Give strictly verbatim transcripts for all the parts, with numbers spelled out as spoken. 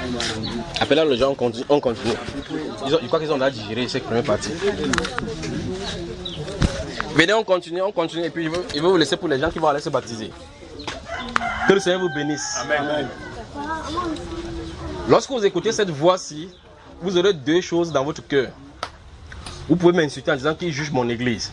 Après là, les gens on continue. On continue. Ils, ont, ils croient qu'ils ont déjà digéré cette première partie. Venez, on continue, on continue. Et puis je veux, je veux vous laisser pour les gens qui vont aller se baptiser. Que le Seigneur vous bénisse. Amen. Lorsque vous écoutez cette voix-ci, vous aurez deux choses dans votre cœur. Vous pouvez m'insulter en disant qu'il juge mon église.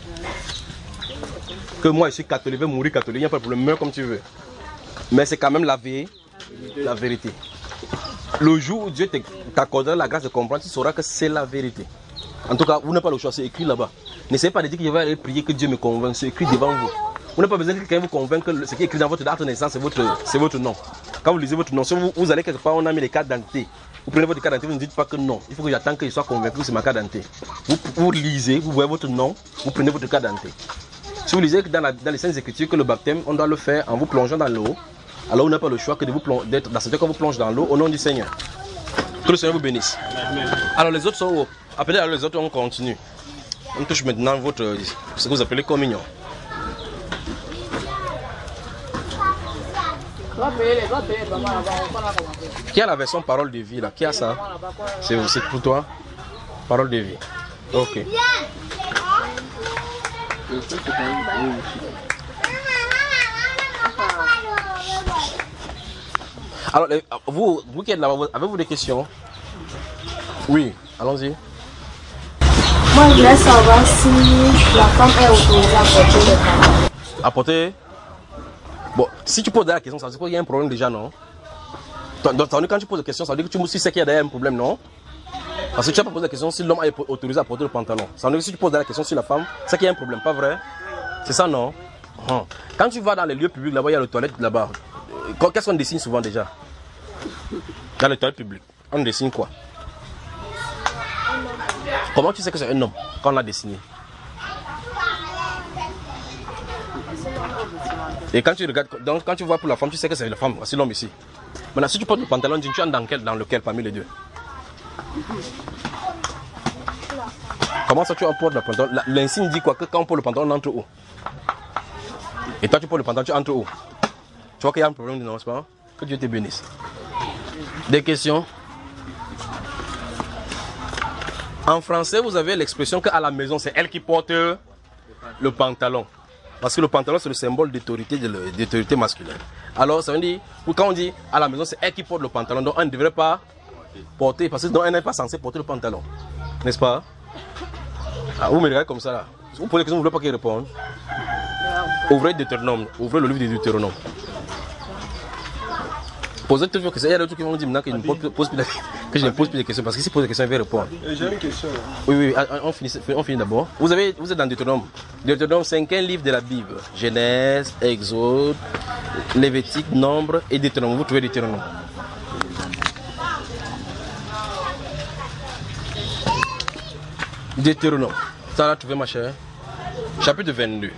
Que moi je suis catholique, je vais mourir catholique, il n'y a pas de problème, meurs comme tu veux. Mais c'est quand même la vérité. La vérité. Le jour où Dieu t'accordera la grâce de comprendre, tu sauras que c'est la vérité. En tout cas, vous n'avez pas le choix, c'est écrit là-bas. N'essayez pas de dire que je vais aller prier que Dieu me convainc, c'est écrit devant vous. Vous n'avez pas besoin que quelqu'un vous convainque que ce qui est écrit dans votre date de naissance, c'est votre, c'est votre nom. Quand vous lisez votre nom, si vous, vous allez quelque part, on a mis les cartes d'identité. Vous prenez votre carte d'identité, vous ne dites pas que non. Il faut que j'attende que je sois convaincu que c'est ma carte d'identité. Vous, vous lisez, vous voyez votre nom, vous prenez votre carte d'identité. Si vous lisez que dans, la, dans les Saintes Écritures que le baptême, on doit le faire en vous plongeant dans l'eau, alors vous n'avez pas le choix que de vous d'être dans ce temps qu'on vous plonge dans l'eau au nom du Seigneur. Que le Seigneur vous bénisse. Alors les autres sont appelés, alors les autres on continue. On touche maintenant votre, ce que vous appelez communion. Qui a la version parole de vie là? Qui a ça? C'est pour toi? Parole de vie. Ok. Alors, vous, vous qui êtes là, avez-vous des questions? Oui, allons-y. Moi, je voulais savoir si la femme est autorisée à porter le pantalon. À porter? Bon, si tu poses la question, ça veut dire qu'il y a un problème déjà, non? Donc, quand tu poses la question, ça veut dire que tu sais qu'il y a derrière un problème, non? Parce que tu n'as pas posé la question si l'homme est autorisé à porter le pantalon. Ça veut dire que si tu poses la question sur la femme, c'est qu'il y a un problème, pas vrai? C'est ça, non? Quand tu vas dans les lieux publics, là-bas, il y a le toilette là-bas. Qu'est-ce qu'on dessine souvent déjà? Dans les toilettes publiques, on dessine quoi? Comment tu sais que c'est un homme quand on l'a dessiné? Et quand tu regardes, donc quand tu vois pour la femme, tu sais que c'est la femme, c'est l'homme ici. Maintenant, si tu portes le pantalon, tu es dans, quel, dans lequel parmi les deux? Comment ça tu portes le pantalon? L'insigne dit quoi? Que quand on porte le pantalon, on entre où? Et toi tu portes le pantalon, tu entres où? Tu vois qu'il y a un problème, non, c'est pas? Que Dieu te bénisse. Des questions? En français, vous avez l'expression qu'à la maison, c'est elle qui porte le pantalon. Parce que le pantalon, c'est le symbole d'autorité d'autorité masculine. Alors, ça veut dire, quand on dit à la maison, c'est elle qui porte le pantalon, donc on ne devrait pas porter, parce que donc, elle n'est pas censée porter le pantalon. N'est-ce pas? Ah, vous me regardez comme ça là. Vous posez la question, vous ne voulez pas qu'il réponde? Ouvrez Deutéronome, ouvrez le livre de Deutéronome. Posez toujours des questions. Il y a d'autres qui vont dire maintenant que je ne pose, pose, plus, que je ne pose plus de questions. Parce que si je pose des questions, il va répondre. J'ai une question. Oui, oui, on finit, on finit d'abord. Vous, avez, vous êtes dans Deutéronome. Deutéronome, cinquième livre de la Bible. Genèse, Exode, Lévitique, Nombre et Deutéronome. Vous trouvez Deutéronome. Deutéronome. Ça là, trouvé ma chère. Chapitre vingt-deux.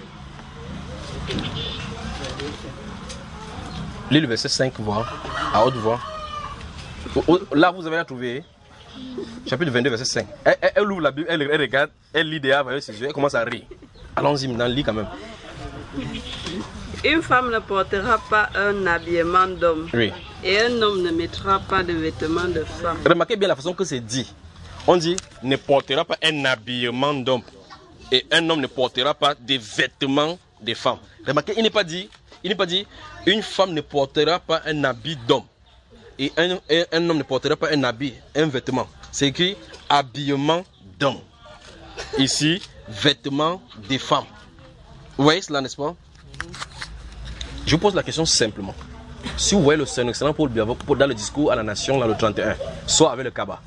Lis le verset cinq, voix, à haute voix. Là, vous avez la trouvé. Chapitre vingt-deux, verset cinq. Elle, elle, elle ouvre la Bible, elle, elle regarde, elle lit derrière avec ses yeux, elle commence à rire. Allons-y maintenant, lis quand même. Une femme ne portera pas un habillement d'homme. Oui. Et un homme ne mettra pas de vêtements de femme. Remarquez bien la façon que c'est dit. On dit ne portera pas un habillement d'homme. Et un homme ne portera pas des vêtements de femme. Remarquez, il n'est pas dit. Il n'est pas dit, une femme ne portera pas un habit d'homme. Et un, un, un homme ne portera pas un habit, un vêtement. C'est écrit habillement d'homme. Ici, vêtements des femmes. Vous voyez cela, n'est-ce pas? Je vous pose la question simplement. Si vous voyez le Seigneur excellent Paul Biavo dans le discours à la nation, dans le trente et un, soit avec le Kaba.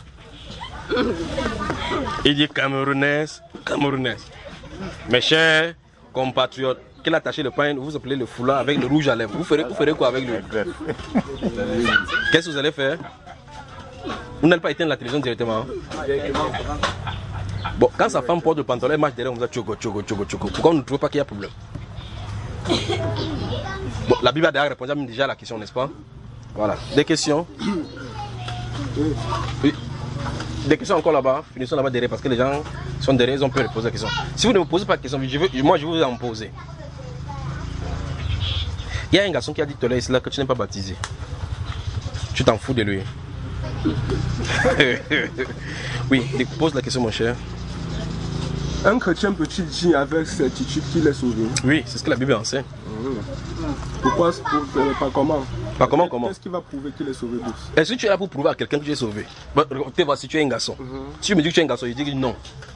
Il dit Camerounaise, Camerounaise. Mes chers compatriotes, qu'il a attaché le pain, vous appelez le foulard avec le rouge à lèvres. Vous ferez, vous ferez quoi avec lui? Qu'est-ce que vous allez faire? Vous n'allez pas éteindre la télévision directement. Bon, quand sa femme porte le pantalon, elle marche derrière, on vous dit tchogo, tchogo, tchogo, tchogo. Pourquoi on ne trouve pas qu'il y a problème? Bon, la Bible a déjà répondu déjà à la question, n'est-ce pas? Voilà. Des questions? Oui. Des questions encore là-bas, finissons là-bas derrière parce que les gens sont derrière, ils ont peur de poser la question. Si vous ne me posez pas de question, je veux, moi je vais vous en poser. Il y a un garçon qui a dit tout à l'heure que tu n'es pas baptisé. Tu t'en fous de lui. Oui, pose la question, mon cher. Un chrétien peut-il dire avec certitude qu'il est sauvé? Oui, c'est ce que la Bible enseigne. Pourquoi pas comment? Pas comment, comment? Qu'est-ce qui va prouver qu'il est sauvé d'où? Est-ce que tu es là pour prouver à quelqu'un que tu es sauvé? Bon, tu vois, si tu es un garçon. Mm -hmm. Si tu me dis que tu es un garçon, je dis que non.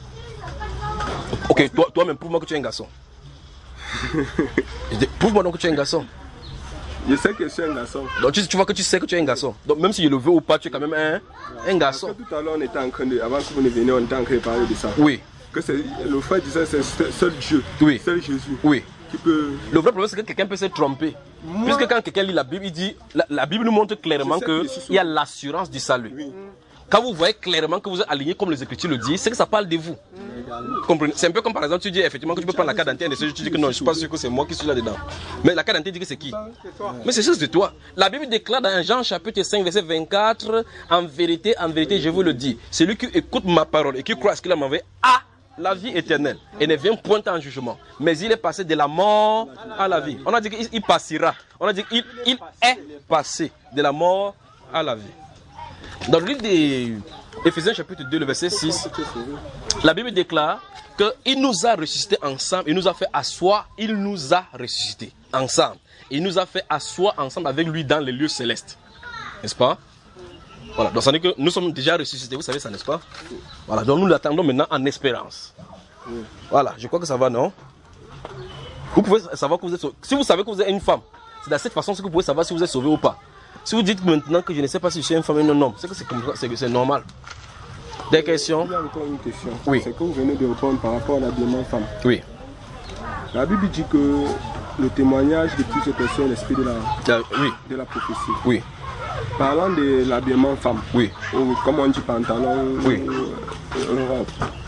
Ok, toi, toi-même, prouve-moi que tu es un garçon. Prouve-moi donc que tu es un garçon. Je sais que je suis un garçon. Donc tu, tu vois que tu sais que tu es un garçon. Donc même si je le veux ou pas, tu es quand même un, un garçon. Parce que tout à l'heure, on était en train de, avant que vous ne veniez, on était en train de parler de ça. Oui. Que le frère disait c'est seul Dieu, oui. Seul Jésus. Oui. Qui peut... Le vrai problème c'est que quelqu'un peut se tromper. Moi... Puisque quand quelqu'un lit la Bible, il dit, la, la Bible nous montre clairement qu'il y a l'assurance du salut. Oui. Quand vous voyez clairement que vous êtes aligné comme les Écritures le disent, c'est que ça parle de vous. Comprenez? C'est un peu comme par exemple tu dis effectivement que tu peux prendre la carte d'identité et tu dis que non, je suis pas sûr que c'est moi qui suis là-dedans. Mais la carte d'identité dit que c'est qui? Mais c'est juste de toi. La Bible déclare dans Jean chapitre cinq verset vingt-quatre, en vérité, en vérité, je vous le dis, celui qui écoute ma parole et qui croit à ce qu'il a m'envoyé a la vie éternelle et ne vient point en jugement, mais il est passé de la mort à la vie. On a dit qu'il passera. On a dit qu'il il est passé de la mort à la vie. Dans le livre d'Éphésiens chapitre deux, le verset six, la Bible déclare qu'il nous a ressuscités ensemble, il nous a fait asseoir, il nous a ressuscités ensemble. Il nous a fait asseoir ensemble avec lui dans les lieux célestes. N'est-ce pas? Voilà, donc ça veut dire que nous sommes déjà ressuscités, vous savez ça, n'est-ce pas? Voilà, donc nous l'attendons maintenant en espérance. Voilà, je crois que ça va, non? Vous pouvez savoir que vous êtes sauvé. Si vous savez que vous êtes une femme, c'est de cette façon que vous pouvez savoir si vous êtes sauvé ou pas. Si vous dites maintenant que je ne sais pas si je suis une femme ou un homme, c'est que c'est comme ça, c'est normal. Des questions? Il y a encore une question. Oui. C'est que vous venez de répondre par rapport à l'habillement femme. Oui. La Bible dit que le témoignage de toutes ces personnes est l'esprit de la, ah, oui. de la prophétie. Oui. Parlant de l'habillement femme, oui. Ou, comme on dit pantalon, oui. euh,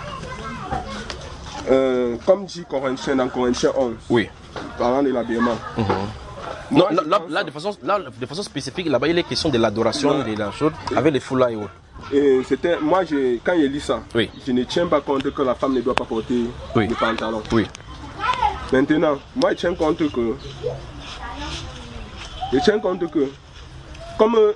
euh, comme dit Corinthiens dans Corinthiens onze, oui. Parlant de l'habillement. Mm-hmm. Non, là, là, là, de façon, là, de façon spécifique, là-bas, il est question de l'adoration de la chose avec les foulards et autres. Et c'était, moi, je, quand j'ai lu ça, oui. Je ne tiens pas compte que la femme ne doit pas porter oui. de pantalon. Oui. Maintenant, moi, je tiens compte que, je tiens compte que, comme euh,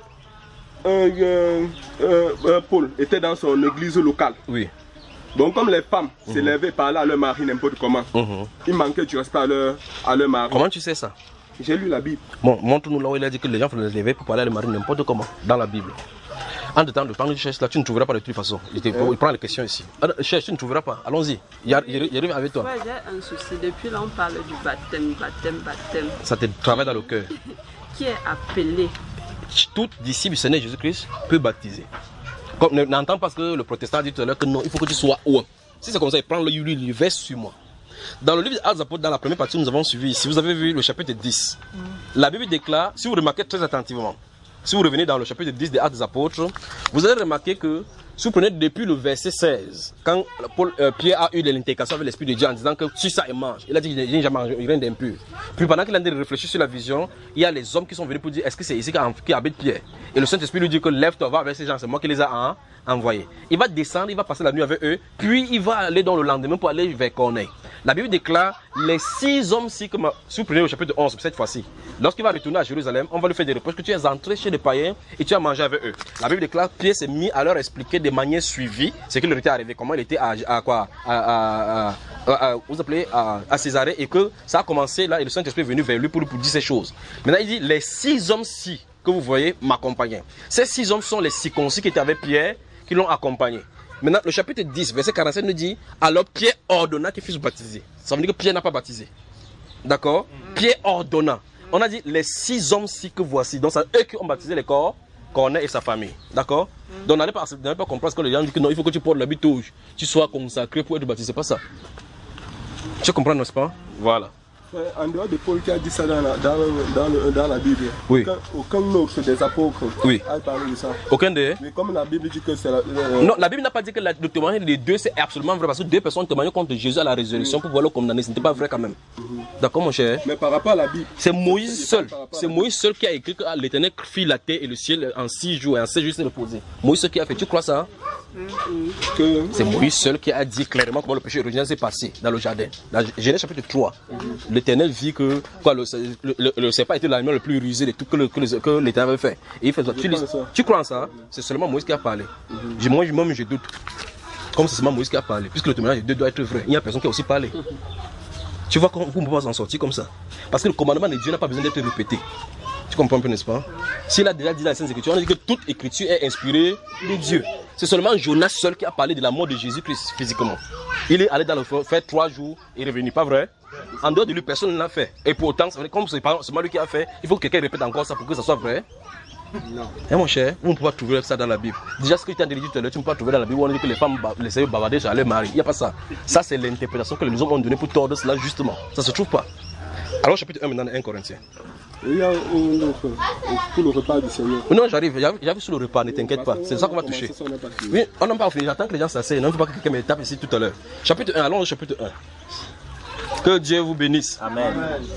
euh, euh, euh, Paul était dans son église locale, oui. Donc comme les femmes mmh. s'élevaient par là à leur mari n'importe comment, mmh. il manquait du respect à leur, à leur mari. Comment tu sais ça? J'ai lu la Bible. Bon, montre-nous là où il a dit que les gens font se lever pour parler à leur mari n'importe comment, dans la Bible. En de temps, le temps que tu cherches là, tu ne trouveras pas de toute façon. Il, te, euh. il prend les questions ici. Alors, cherche, tu ne trouveras pas. Allons-y. Il arrive avec toi. Ouais, j'ai un souci. Depuis là, on parle du baptême, baptême, baptême. Ça te travaille dans le cœur. Qui est appelé? Tout disciple du Seigneur Jésus-Christ peut baptiser. N'entends pas ce que le protestant a dit tout à l'heure que non, il faut que tu sois haut. Si c'est comme ça, il prend le livre, il verse sur moi. Dans le livre des Actes des Apôtres, dans la première partie que nous avons suivi ici, vous avez vu le chapitre dix. Mm. La Bible déclare, si vous remarquez très attentivement, si vous revenez dans le chapitre dix des Actes des Apôtres, vous allez remarquer que si vous prenez depuis le verset seize, quand Paul, euh, Pierre a eu de l'intercation avec l'Esprit de Dieu en disant que tu ça et mange, il a dit qu'il n'a jamais mangé rien d'impur. Puis pendant qu'il a réfléchi sur la vision, il y a les hommes qui sont venus pour dire est-ce que c'est ici qui habite Pierre? Et le Saint-Esprit lui dit que lève-toi, va avec ces gens, c'est moi qui les ai hein, envoyés. Il va descendre, il va passer la nuit avec eux, puis il va aller dans le lendemain pour aller vers Corneille. La Bible déclare les six hommes-ci, comme si vous prenez au chapitre onze, cette fois-ci, lorsqu'il va retourner à Jérusalem, on va lui faire des reproches que tu es entré chez les païens et tu as mangé avec eux. La Bible déclare Pierre s'est mis à leur expliquer de manière suivie ce qui leur était arrivé, comment il était à, à quoi, à, à, à, à, vous appelez, à, à Césarée, et que ça a commencé là et le Saint-Esprit est venu vers lui pour lui pour dire ces choses. Maintenant il dit les six hommes-ci que vous voyez m'accompagnaient. Ces six hommes sont les circoncis qui étaient avec Pierre, qui l'ont accompagné. Maintenant, le chapitre dix, verset quarante-sept nous dit alors Pierre ordonna qu'il fût baptisé. Ça veut dire que Pierre n'a pas baptisé. D'accord? Mm. Pierre ordonna. On a dit les six hommes-ci que voici. Donc, c'est eux qui ont baptisé les corps, Corneille et sa famille. D'accord? Mm. Donc, on n'allait pas, pas comprendre que les gens disent que non, il faut que tu portes l'habit rouge, tu sois consacré pour être baptisé. C'est pas ça. Tu comprends, n'est-ce pas? Voilà. En dehors de Paul qui a dit ça dans la, dans le, dans le, dans la Bible, oui. aucun, aucun autre des apôtres oui. a parlé de ça. Aucun des. Mais comme la Bible dit que c'est la. Euh... Non, la Bible n'a pas dit que la, le témoignage des deux c'est absolument vrai parce que deux personnes témoignaient contre Jésus à la résurrection oui. pour pouvoir le condamner. Ce n'était pas vrai quand même. Mm-hmm. D'accord, mon cher? Mais par rapport à la Bible. C'est Moïse seul. C'est Moïse seul qui a écrit que l'Éternel fit la terre et le ciel en six jours et en sept jours il s'est reposé. Moïse seul qui a fait. Tu crois ça? Que... C'est Moïse seul qui a dit clairement comment le péché originel s'est passé dans le jardin. Dans Genèse chapitre trois, l'Éternel vit que quoi, le, le, le, le serpent était l'animal le plus rusé de tout que, le, que, le, que l'Éternel avait fait. Et il fait ça. Tu, dis, tu crois en ça? C'est seulement Moïse qui a parlé. Mm-hmm. Moi, moi-même, je doute. Comme c'est seulement Moïse qui a parlé. Puisque le témoignage de Dieu doit être vrai. Il y a personne qui a aussi parlé. Mm-hmm. Tu vois comment vous ne pouvez pas s'en sortir comme ça. Parce que le commandement de Dieu n'a pas besoin d'être répété. Tu comprends un peu, n'est-ce pas? S'il a déjà dit dans la Sainte Écriture, on a dit que toute écriture est inspirée de Dieu. C'est seulement Jonas seul qui a parlé de la mort de Jésus-Christ physiquement. Il est allé dans le feu, faire trois jours et est revenu, pas vrai? En dehors de lui, personne ne l'a fait. Et pourtant, comme c'est pas lui qui a fait, il faut que quelqu'un répète encore ça pour que ça soit vrai. Non. Et mon cher, vous ne pouvez pas trouver ça dans la Bible. Déjà, ce que tu as dit tout à l'heure, tu ne peux pas trouver dans la Bible où on dit que les femmes laissaient bavarder sur leur mari. Il n'y a pas ça. Ça, c'est l'interprétation que les hommes ont donnée pour tordre cela, justement. Ça ne se trouve pas. Alors, chapitre un maintenant, un Corinthiens. Il y a un autre pour le repas du Seigneur. Non, j'arrive, j'arrive sur le repas, ne t'inquiète pas. C'est ça qu'on va toucher. Oui, on n'a pas fini. J'attends que les gens s'asseyent. Non, il ne faut pas que quelqu'un me tape ici tout à l'heure. Chapitre un, allons au chapitre un. Que Dieu vous bénisse. Amen.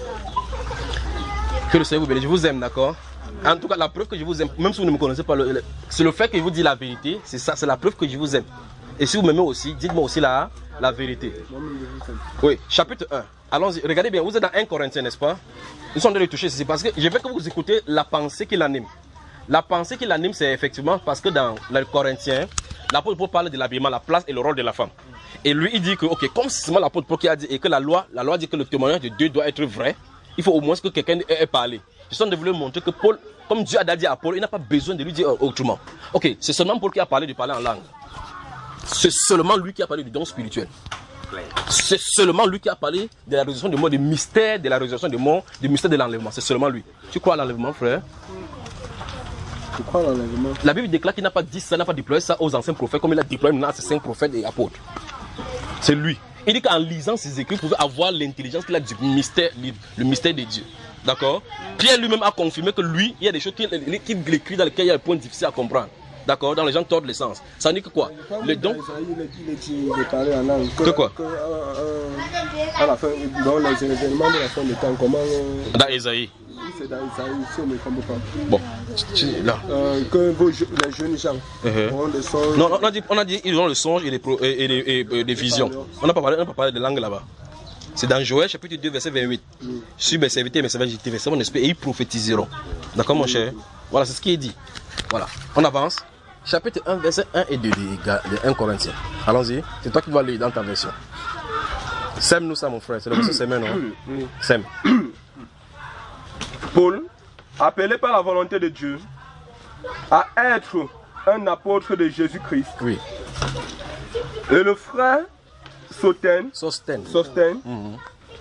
Que le Seigneur vous bénisse. Je vous aime, d'accord? En tout cas, la preuve que je vous aime, même si vous ne me connaissez pas, le, le, c'est le fait que je vous dis la vérité. C'est ça, c'est la preuve que je vous aime. Et si vous m'aimez aussi, dites-moi aussi la, la vérité. Oui, chapitre un. Allons-y, regardez bien, vous êtes dans un Corinthiens, n'est-ce pas? Nous sommes en train de toucher ceci parce que je veux que vous écoutez la pensée qui l'anime. La pensée qui l'anime, c'est effectivement parce que dans le Corinthiens, l'apôtre Paul parle de l'habillement, la place et le rôle de la femme. Et lui, il dit que, ok, comme c'est l'apôtre Paul qui a dit et que la loi, la loi dit que le témoignage de Dieu doit être vrai, il faut au moins que quelqu'un ait parlé. Je suis en train de vous montrer que Paul, comme Dieu a dit à Paul, il n'a pas besoin de lui dire autrement. Ok, c'est seulement Paul qui a parlé de parler en langue. C'est seulement lui qui a parlé du don spirituel. C'est seulement lui qui a parlé de la résolution des morts, du mystère de la résolution des morts, du mystère de l'enlèvement. C'est seulement lui. Tu crois à l'enlèvement, frère? Tu crois à l'enlèvement? La Bible déclare qu'il n'a pas dit ça, n'a pas déployé ça aux anciens prophètes comme il a déployé maintenant à ses cinq prophètes et apôtres. C'est lui. Il dit qu'en lisant ses écrits, vous pouvez avoir l'intelligence qu'il a du mystère, le mystère de Dieu. D'accord? Pierre lui-même a confirmé que lui, il y a des choses qu'il qu'il écrit dans lesquelles il y a des points difficiles à comprendre. D'accord, dans les gens tordent l'essence. Ça veut dire que quoi? Le don. Que quoi? À la fin, dans les événements de la fin du temps, comment. Dans Esaïe. C'est dans Esaïe, si on ne comprend pas. Bon, là. Euh, que vos, les jeunes gens uh-huh. auront des songes. Non, on a dit, on a dit ils auront le songe et des, et des, et, et des visions. On n'a pas parlé, on n'a pas parlé de langue là-bas. C'est dans Joël chapitre deux, verset vingt-huit. Mm. Je suis mes serviteurs et mes serviteurs, j'ai versé mon esprit et ils prophétiseront. D'accord, mon cher? Voilà, c'est ce qui est dit. Voilà, on avance. Chapitre un, verset un et deux de un Corinthiens. Allons-y, c'est toi qui vas lire dans ta version. Sème-nous ça, mon frère, c'est le verset Sème, non? Sème. Paul, appelé par la volonté de Dieu à être un apôtre de Jésus-Christ. Oui. Et le frère Sostène, Sostène. Sostène mm-hmm.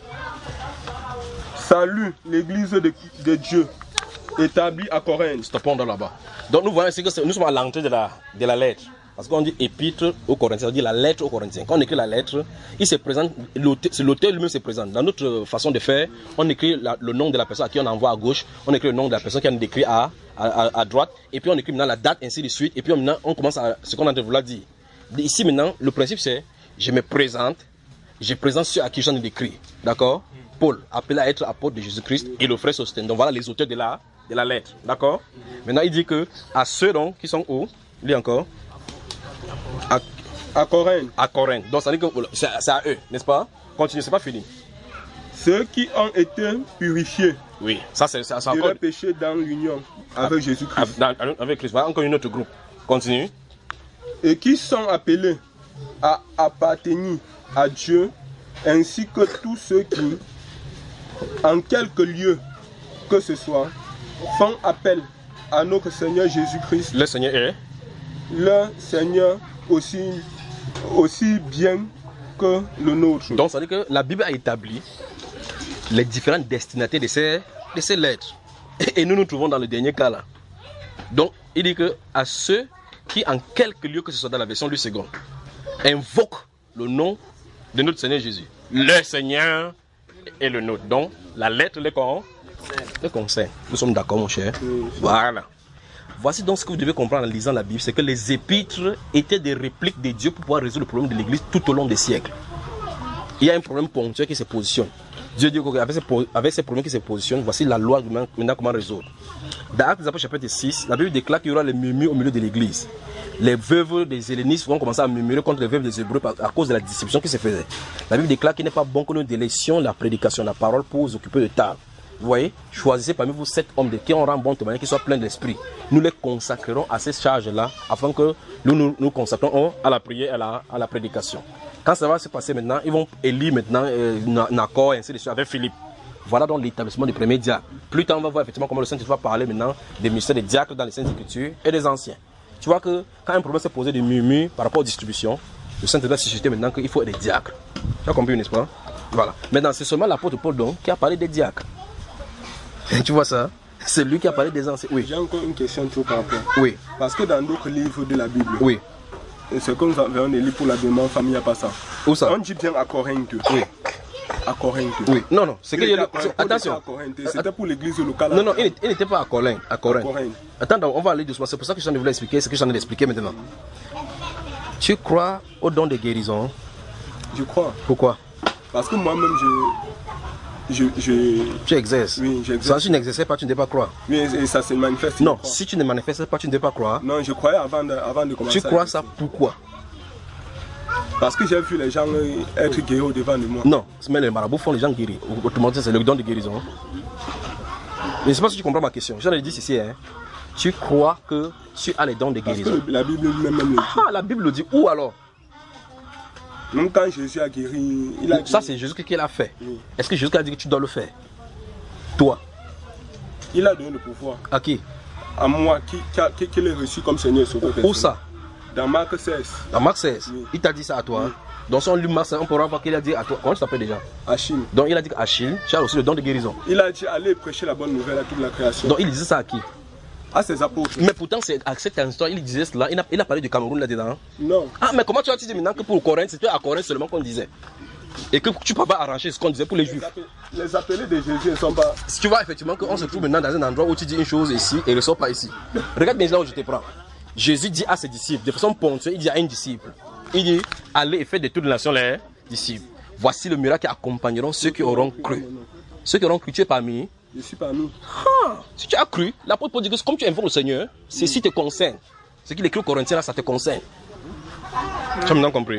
salue l'église de, de Dieu établie à Corinthe. Stoppons dans là-bas. Donc nous voyons ici que nous sommes à l'entrée de la, de la lettre. Parce qu'on dit épître aux Corinthiens, on dit la lettre aux Corinthiens. Quand on écrit la lettre, il se présente, c'est l'auteur lui-même se présente. Dans notre façon de faire, on écrit la, le nom de la personne à qui on envoie à gauche, on écrit le nom de la personne qui on écrit à, à, à, à droite, et puis on écrit maintenant la date, ainsi de suite, et puis on, on commence à ce qu'on a de vouloir dire. Ici maintenant, le principe c'est, je me présente, je présente ceux à qui j'en ai écrit. D'accord? Paul, appelé à être apôtre de Jésus-Christ, et le frère Sostène. Donc voilà les auteurs de la, de la lettre. D'accord? Maintenant il dit que à ceux donc qui sont où? Il dit encore à, à Corinthe. À Corinthe. Donc ça dit que c'est à eux, n'est-ce pas? Continue, c'est pas fini. Ceux qui ont été purifiés. Oui, ça c'est ça. De leur péché dans l'union avec Jésus-Christ. Avec Christ. Voilà encore une autre groupe. Continue. Et qui sont appelés à appartenir à Dieu, ainsi que tous ceux qui, en quelque lieu que ce soit, font appel à notre Seigneur Jésus-Christ. Le Seigneur est le Seigneur aussi, aussi bien que le nôtre. Donc ça veut dire que la Bible a établi les différentes destinataires de ces, de ces lettres. Et nous nous trouvons dans le dernier cas là. Donc il dit que à ceux qui en quelque lieu que ce soit dans la version du second invoquent le nom de notre Seigneur Jésus. Le Seigneur et le nôtre. Donc la lettre les concerne. Les concerne. Nous sommes d'accord mon cher. Voilà. Voici donc ce que vous devez comprendre en lisant la Bible, c'est que les épîtres étaient des répliques de Dieu pour pouvoir résoudre le problème de l'Église tout au long des siècles. Il y a un problème ponctuel qui se positionne. Dieu dit qu'avec ces problèmes qui se positionnent, voici la loi maintenant comment résoudre. Dans Actes des Apôtres chapitre six, la Bible déclare qu'il y aura les murmures au milieu de l'Église. les veuves des hellénistes vont commencer à murmurer contre les veuves des Hébreux à cause de la discipline qui se faisait. La Bible déclare qu'il n'est pas bon que nous délaissions la prédication, la parole pour vous occuper de table. Vous voyez, choisissez parmi vous sept hommes de qui on rend bon témoignage, qui soient pleins d'esprit. Nous les consacrerons à ces charges-là afin que nous nous, nous consacrons à la prière et à la, à la prédication. Quand ça va se passer maintenant, ils vont élire maintenant euh, Nacor et ainsi de suite avec Philippe. Voilà donc l'établissement du premier diacre. Plus tard, on va voir effectivement comment le Saint-Esprit va parler maintenant des ministères des diacres dans les Saintes Écritures et des anciens. Tu vois que quand un problème s'est posé de murmure par rapport aux distributions, le Saint-Esprit va susciter maintenant qu'il faut des diacres. Tu as compris, n'est-ce pas? Voilà. Maintenant, c'est seulement l'apôtre Paul donc qui a parlé des diacres. Tu vois ça? C'est lui qui a parlé des anciens. Oui. J'ai encore une question trop par rapport. Oui. Parce que dans d'autres livres de la Bible, oui. Ce que nous avons lu pour l'habillement famille, il n'y a pas ça. Où ça? On dit bien à Corinthe. Oui. À Corinthe. Oui. Non, non. C'est que il le... Attention. C'était pour l'église locale. Non, non, il n'était pas à Corinthe. À Corinthe. Corinthe. Attends, on va aller doucement. C'est pour ça que je viens de vous l'expliquer. C'est que j'en ai expliqué maintenant. Tu crois au don de guérison? Je crois. Pourquoi? Parce que moi-même, je, je, je... Tu exerces. Oui, j'exerce. Si tu n'exerçais pas, tu ne devais pas croire. Oui, et ça se manifeste. Non, si tu ne manifestes pas, tu ne devais pas croire. Non, je croyais avant de, avant de commencer. Tu crois ça pourquoi? Parce que j'ai vu les gens être guéris au devant de moi. Non, mais les marabouts font les gens guéris. Autrement dit, c'est le don de guérison. Mais je ne sais pas si tu comprends ma question. J'en ai dit ici, hein. Tu crois que tu as les dons de guérison? Parce que la Bible même le dit. Ah, la Bible le dit. Où alors? Même quand Jésus a guéri, il a guéri. Ça, c'est Jésus qui l'a fait. Oui. Est-ce que Jésus a dit que tu dois le faire? Toi? Il a donné le pouvoir. À qui? À moi, qui, qui, a, qui, qui l'ai reçu comme Seigneur Sauveur. Où ça? Dans Marc seize. Dans Marc seize? Oui. Il t'a dit ça à toi? Oui. Dans son livre Marc seize, on pourra voir qu'il a dit à toi. Comment tu t'appelles déjà? Achille. Donc il a dit qu'Achille, tu as aussi le don de guérison. Il a dit allez prêcher la bonne nouvelle à toute la création. Donc il disait ça à qui? À ses apôtres. Mais pourtant, c'est à cet instant, il disait cela. Il a, il a parlé du Cameroun là-dedans. Non. Ah, mais comment tu as dit maintenant que pour Corinthe, c'était à Corinthe seulement qu'on disait? Et que tu ne peux pas arranger ce qu'on disait pour les Juifs. Les appelés de Jésus ne sont pas... Si tu vois effectivement qu'on se trouve maintenant dans un endroit où tu dis une chose ici et ne sort pas ici. Regarde bien là où je te prends. Jésus dit à ses disciples, de façon ponctuelle, il dit à un disciple, il dit, allez et faites de toutes les nations les disciples. Voici le miracle qui accompagneront ceux qui auront cru. Ceux qui auront cru, tu es parmi. Je suis parmi. Ah, si tu as cru, l'apôtre Paul dit que comme tu invoques le Seigneur, ceci te concerne. Ce qu'il écrit aux Corinthiens là, ça te concerne. Tu as maintenant compris?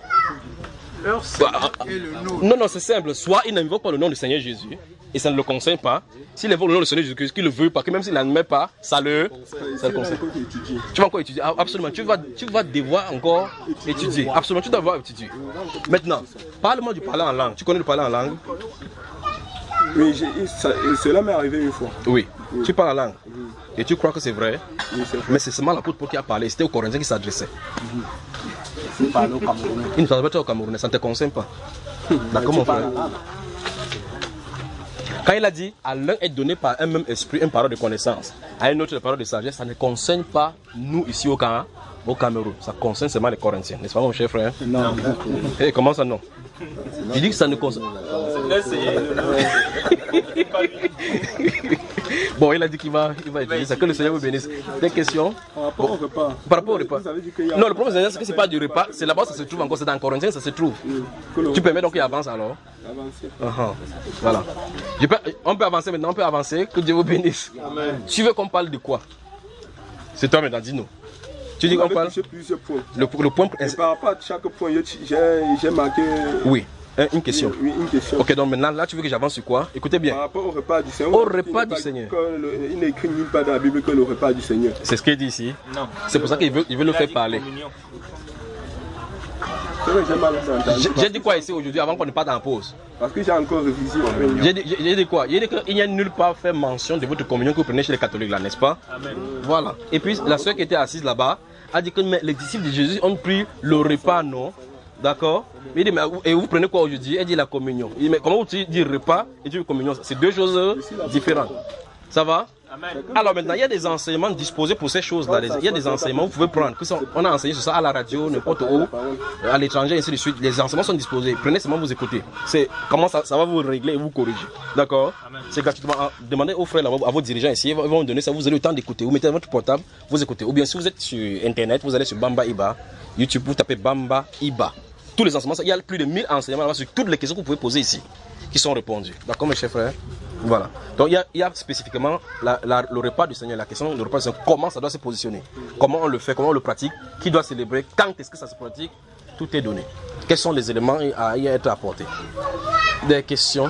Bah, non, non, c'est simple. Soit il n'invoque pas le nom du Seigneur Jésus et ça ne le concerne pas. S'il invoque le nom du Seigneur Jésus, qu'il ne le veut pas, que même s'il n'admet pas, ça le, ça le concerne. Tu vas encore étudier. Absolument. Tu vas, tu vas devoir encore étudier. Absolument, tu dois devoir étudier. Maintenant, parle-moi du parler en langue. Tu connais le parler en langue? Oui, ça, cela m'est arrivé une fois. Oui. Oui. Tu parles en langue. Oui. Et tu crois que c'est vrai? Oui, c'est vrai. Mais c'est seulement l'apôtre Paul qui a parlé. C'était aux Corinthiens qui s'adressait. Oui. Il parlait au Camerounais. Il ne parlait pas au Camerounais, ça ne te concerne pas. D'accord, mon frère? Quand il a dit à l'un est donné par un même esprit une parole de connaissance, à un autre une parole de sagesse, ça ne concerne pas nous ici au Cameroun. Au Cameroun, ça concerne seulement les Corinthiens, n'est-ce pas mon cher frère? Non. Et hey, comment ça non? Il dit que ça ne concerne. Bon, il a dit qu'il va, il va étudier ça, que le Seigneur vous bénisse. Des questions? Par rapport au repas. Par rapport au repas. Non, le problème c'est que ce n'est pas du repas, c'est là-bas, ça se trouve encore, c'est dans Corinthiens, ça se trouve. Oui. Tu permets donc qu'il avance alors? Avancer. Uh -huh. Voilà. Je peux, on peut avancer maintenant, on peut avancer, que Dieu vous bénisse. Amen. Tu veux qu'on parle de quoi? C'est toi maintenant, dis-nous. Tu dis qu'on parle plusieurs points. Le, le point. Et par rapport à chaque point, j'ai marqué. Oui, une question. Oui, une question. Ok, donc maintenant, là, tu veux que j'avance sur quoi? Écoutez bien. Par rapport au repas du Seigneur. Au repas du Seigneur. Le, il n'est écrit nulle part dans la Bible que le repas du Seigneur. C'est ce qu'il dit ici? Non. C'est pour ça qu'il veut, il veut le faire parler. J'ai dit quoi ici aujourd'hui avant qu'on ne parte en pause? Parce que j'ai encore révisé. J'ai dit quoi? J'ai dit qu'il n'y a nulle part fait mention de votre communion que vous prenez chez les catholiques là, n'est-ce pas? Amen. Voilà. Et puis la soeur qui était assise là-bas a dit que mais, les disciples de Jésus ont pris le repas, non? D'accord? Il dit, mais et vous prenez quoi aujourd'hui? Elle dit la communion. Il dit, mais comment vous dites repas et tu dis communion? C'est deux choses différentes. Ça va? Amen. Alors maintenant, il y a des enseignements disposés pour ces choses-là. Il y a des enseignements que vous pouvez prendre. On a enseigné sur ça à la radio, n'importe où, à l'étranger, ainsi de suite. Les enseignements sont disposés. Prenez seulement vous écouter. C'est comment ça, ça va vous régler et vous corriger. D'accord? C'est gratuitement. Demandez aux frères, à vos dirigeants ici, ils vont vous donner ça. Vous avez le temps d'écouter. Vous mettez votre portable, vous écoutez. Ou bien si vous êtes sur Internet, vous allez sur Bamba Iba, YouTube, vous tapez Bamba Iba. Tous les enseignements, il y a plus de mille enseignements là sur toutes les questions que vous pouvez poser ici. qui sont répondus. D'accord, mes chers frères? Voilà. Donc, il y a, il y a spécifiquement la, la, le repas du Seigneur. La question, le repas du Seigneur, comment ça doit se positionner? Comment on le fait? Comment on le pratique? Qui doit célébrer? Quand est-ce que ça se pratique? Tout est donné. Quels sont les éléments à y être apportés? Des questions?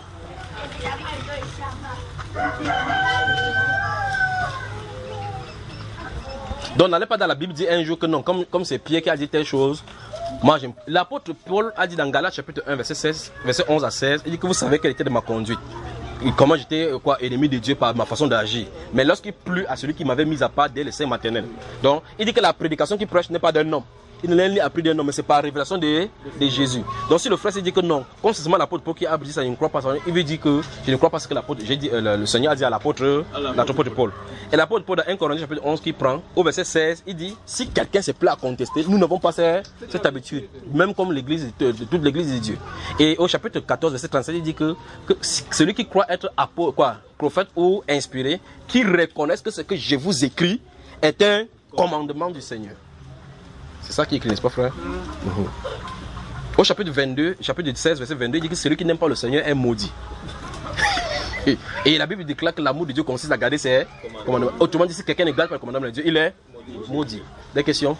Donc n'allez pas dans la Bible dire un jour que non, comme comme c'est Pierre qui a dit telle chose. Moi j'aime. L'apôtre Paul a dit dans Galates chapitre un verset seize, verset onze à seize, il dit que vous savez quelle était de ma conduite. Et comment j'étais quoi ennemi de Dieu par ma façon d'agir. Mais lorsqu'il plut à celui qui m'avait mis à part dès le sein maternel. Donc il dit que la prédication qu'il prêche n'est pas d'un homme. Il ne l'a appris d'un homme, mais c'est par révélation de, de Jésus. Donc si le frère s'est dit que non, comme c'est seulement l'apôtre Paul qui a dit ça, il ne croit pas ça, il veut dire que je ne crois pas ce que l'apôtre, j'ai dit, euh, le, le Seigneur a dit à l'apôtre, l'apôtre Paul. Et l'apôtre Paul dans un Corinthiens chapitre onze qui prend, au verset seize, il dit, si quelqu'un se plaît à contester, nous n'avons pas cette, cette habitude, même comme l'église, de, de toute l'église de Dieu. Et au chapitre quatorze, verset trente-sept, il dit que, que celui qui croit être apôtre, quoi, prophète ou inspiré, qui reconnaisse que ce que je vous écris est un commandement du Seigneur. C'est ça qui est écrit, n'est-ce pas, frère? Mm-hmm. Au chapitre vingt-deux, chapitre seize, verset vingt-deux, il dit que celui qui n'aime pas le Seigneur est maudit. Et la Bible déclare que l'amour de Dieu consiste à garder ses commandements. Autrement dit, si quelqu'un ne garde pas le commandement de Dieu, il est maudit. Des questions?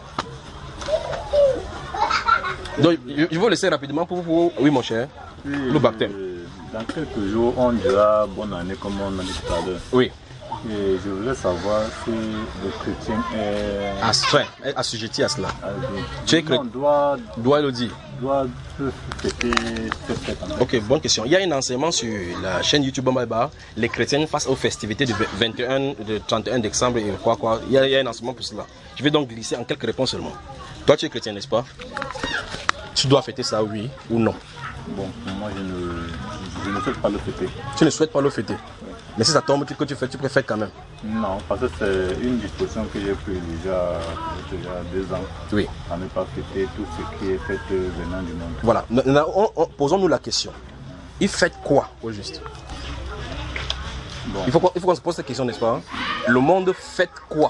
Donc, je vais vous laisser rapidement pour vous. Oui, mon cher. Oui, le baptême. Dans quelques jours, on dira bonne année, comme on a dit tout à l'heure. Oui. Et je voulais savoir si le chrétien est Astreint, est assujetti à cela. Ah, Tu es chrétien. doit, Doit le dire. doit fêter cette fête. Ok, bonne question. Il y a un enseignement sur la chaîne YouTube Bamba, les chrétiens face aux festivités du vingt et un, de trente et un décembre et quoi quoi. Il y, a, il y a un enseignement pour cela. Je vais donc glisser en quelques réponses seulement. Toi, tu es chrétien, n'est-ce pas? Tu dois fêter ça, oui ou non? Bon, moi je ne, je ne souhaite pas le fêter. Tu ne souhaites pas le fêter? Mais si ça tombe, que tu fais, tu préfères quand même? Non, parce que c'est une disposition que j'ai prise déjà, déjà deux ans. Oui. À ne pas fêter tout ce qui est fête venant du monde. Voilà. On, on, posons-nous la question. Il fête quoi au juste? Bon. Il faut qu'on qu se pose cette question, n'est-ce pas? Le monde fête quoi?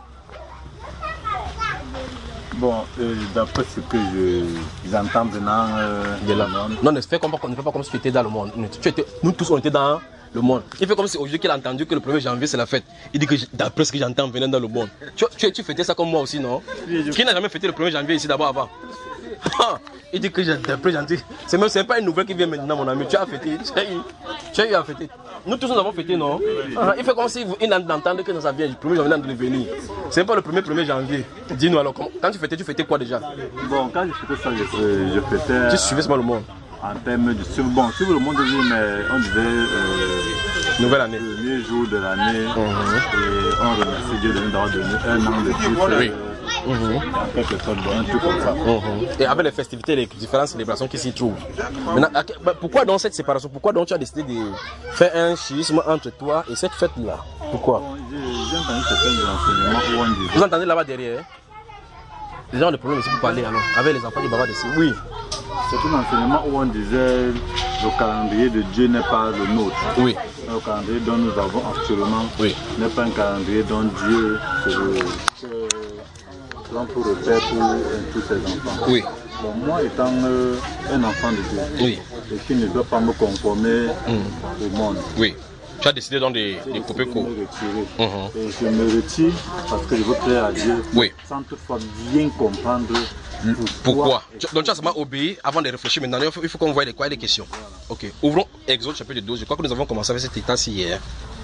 Bon, euh, d'après ce que j'entends venant euh, de là. Non, ne fais, comme, ne fais pas comme si tu étais dans le monde. Tu étais, nous tous, on était dans le monde. Il fait comme si aujourd'hui qu'il a entendu que le premier janvier c'est la fête. Il dit que d'après ce que j'entends venant dans le monde. Tu, tu, tu fêtais ça comme moi aussi, non? Qui n'a jamais fêté le premier janvier ici d'abord avant? Il dit que d'après janvier. C'est même pas une nouvelle qui vient maintenant, mon ami. Tu as fêté. Tu as eu, tu as eu à fêter. Nous tous nous avons fêté, non? Ah, il fait comme si il n'entendait que ça vient du premier janvier de venir. C'est pas le premier premier janvier. Dis-nous alors, quand tu fêtais, tu fêtais quoi déjà? Bon, quand je fêtais ça, je, je fêtais. Tu suivais seulement le monde? En termes de sur, bon, sur le monde de vie, mais on disait euh, nouvelle année, le premier jour de l'année, mm-hmm. Et on remercie Dieu de nous avoir donné un an de plus. Oui. Euh, mm-hmm. En quelque sorte, un truc comme ça. Mm-hmm. Et avec les festivités, les différentes célébrations qui s'y trouvent. Maintenant, pourquoi donc cette séparation? Pourquoi donc tu as décidé de faire un schisme entre toi et cette fête-là? Pourquoi? Bon, j'ai entendu certains enseignements où on disait. Vous entendez là-bas derrière? Les gens ont des problèmes ici pour parler alors, avec les enfants qui bavardent ici. Oui. C'est un enseignement où on disait le calendrier de Dieu n'est pas le nôtre. Oui. Le calendrier dont nous avons actuellement oui. n'est pas un calendrier dont Dieu se prend pour repère pour euh, tous ses enfants. Oui. Bon, moi étant euh, un enfant de Dieu, oui. Et qui ne doit pas me conformer mmh. au monde. Oui. Tu as décidé donc de, de couper court. Mmh. Et je me retire parce que je veux plaire à Dieu. Oui. Sans toutefois bien comprendre. Pourquoi? Donc tu as seulement obéi avant de réfléchir. Maintenant, il faut, faut qu'on voie les quoi les questions. Ok. Ouvrons Exode chapitre douze. Je crois que nous avons commencé avec cet état-ci hier.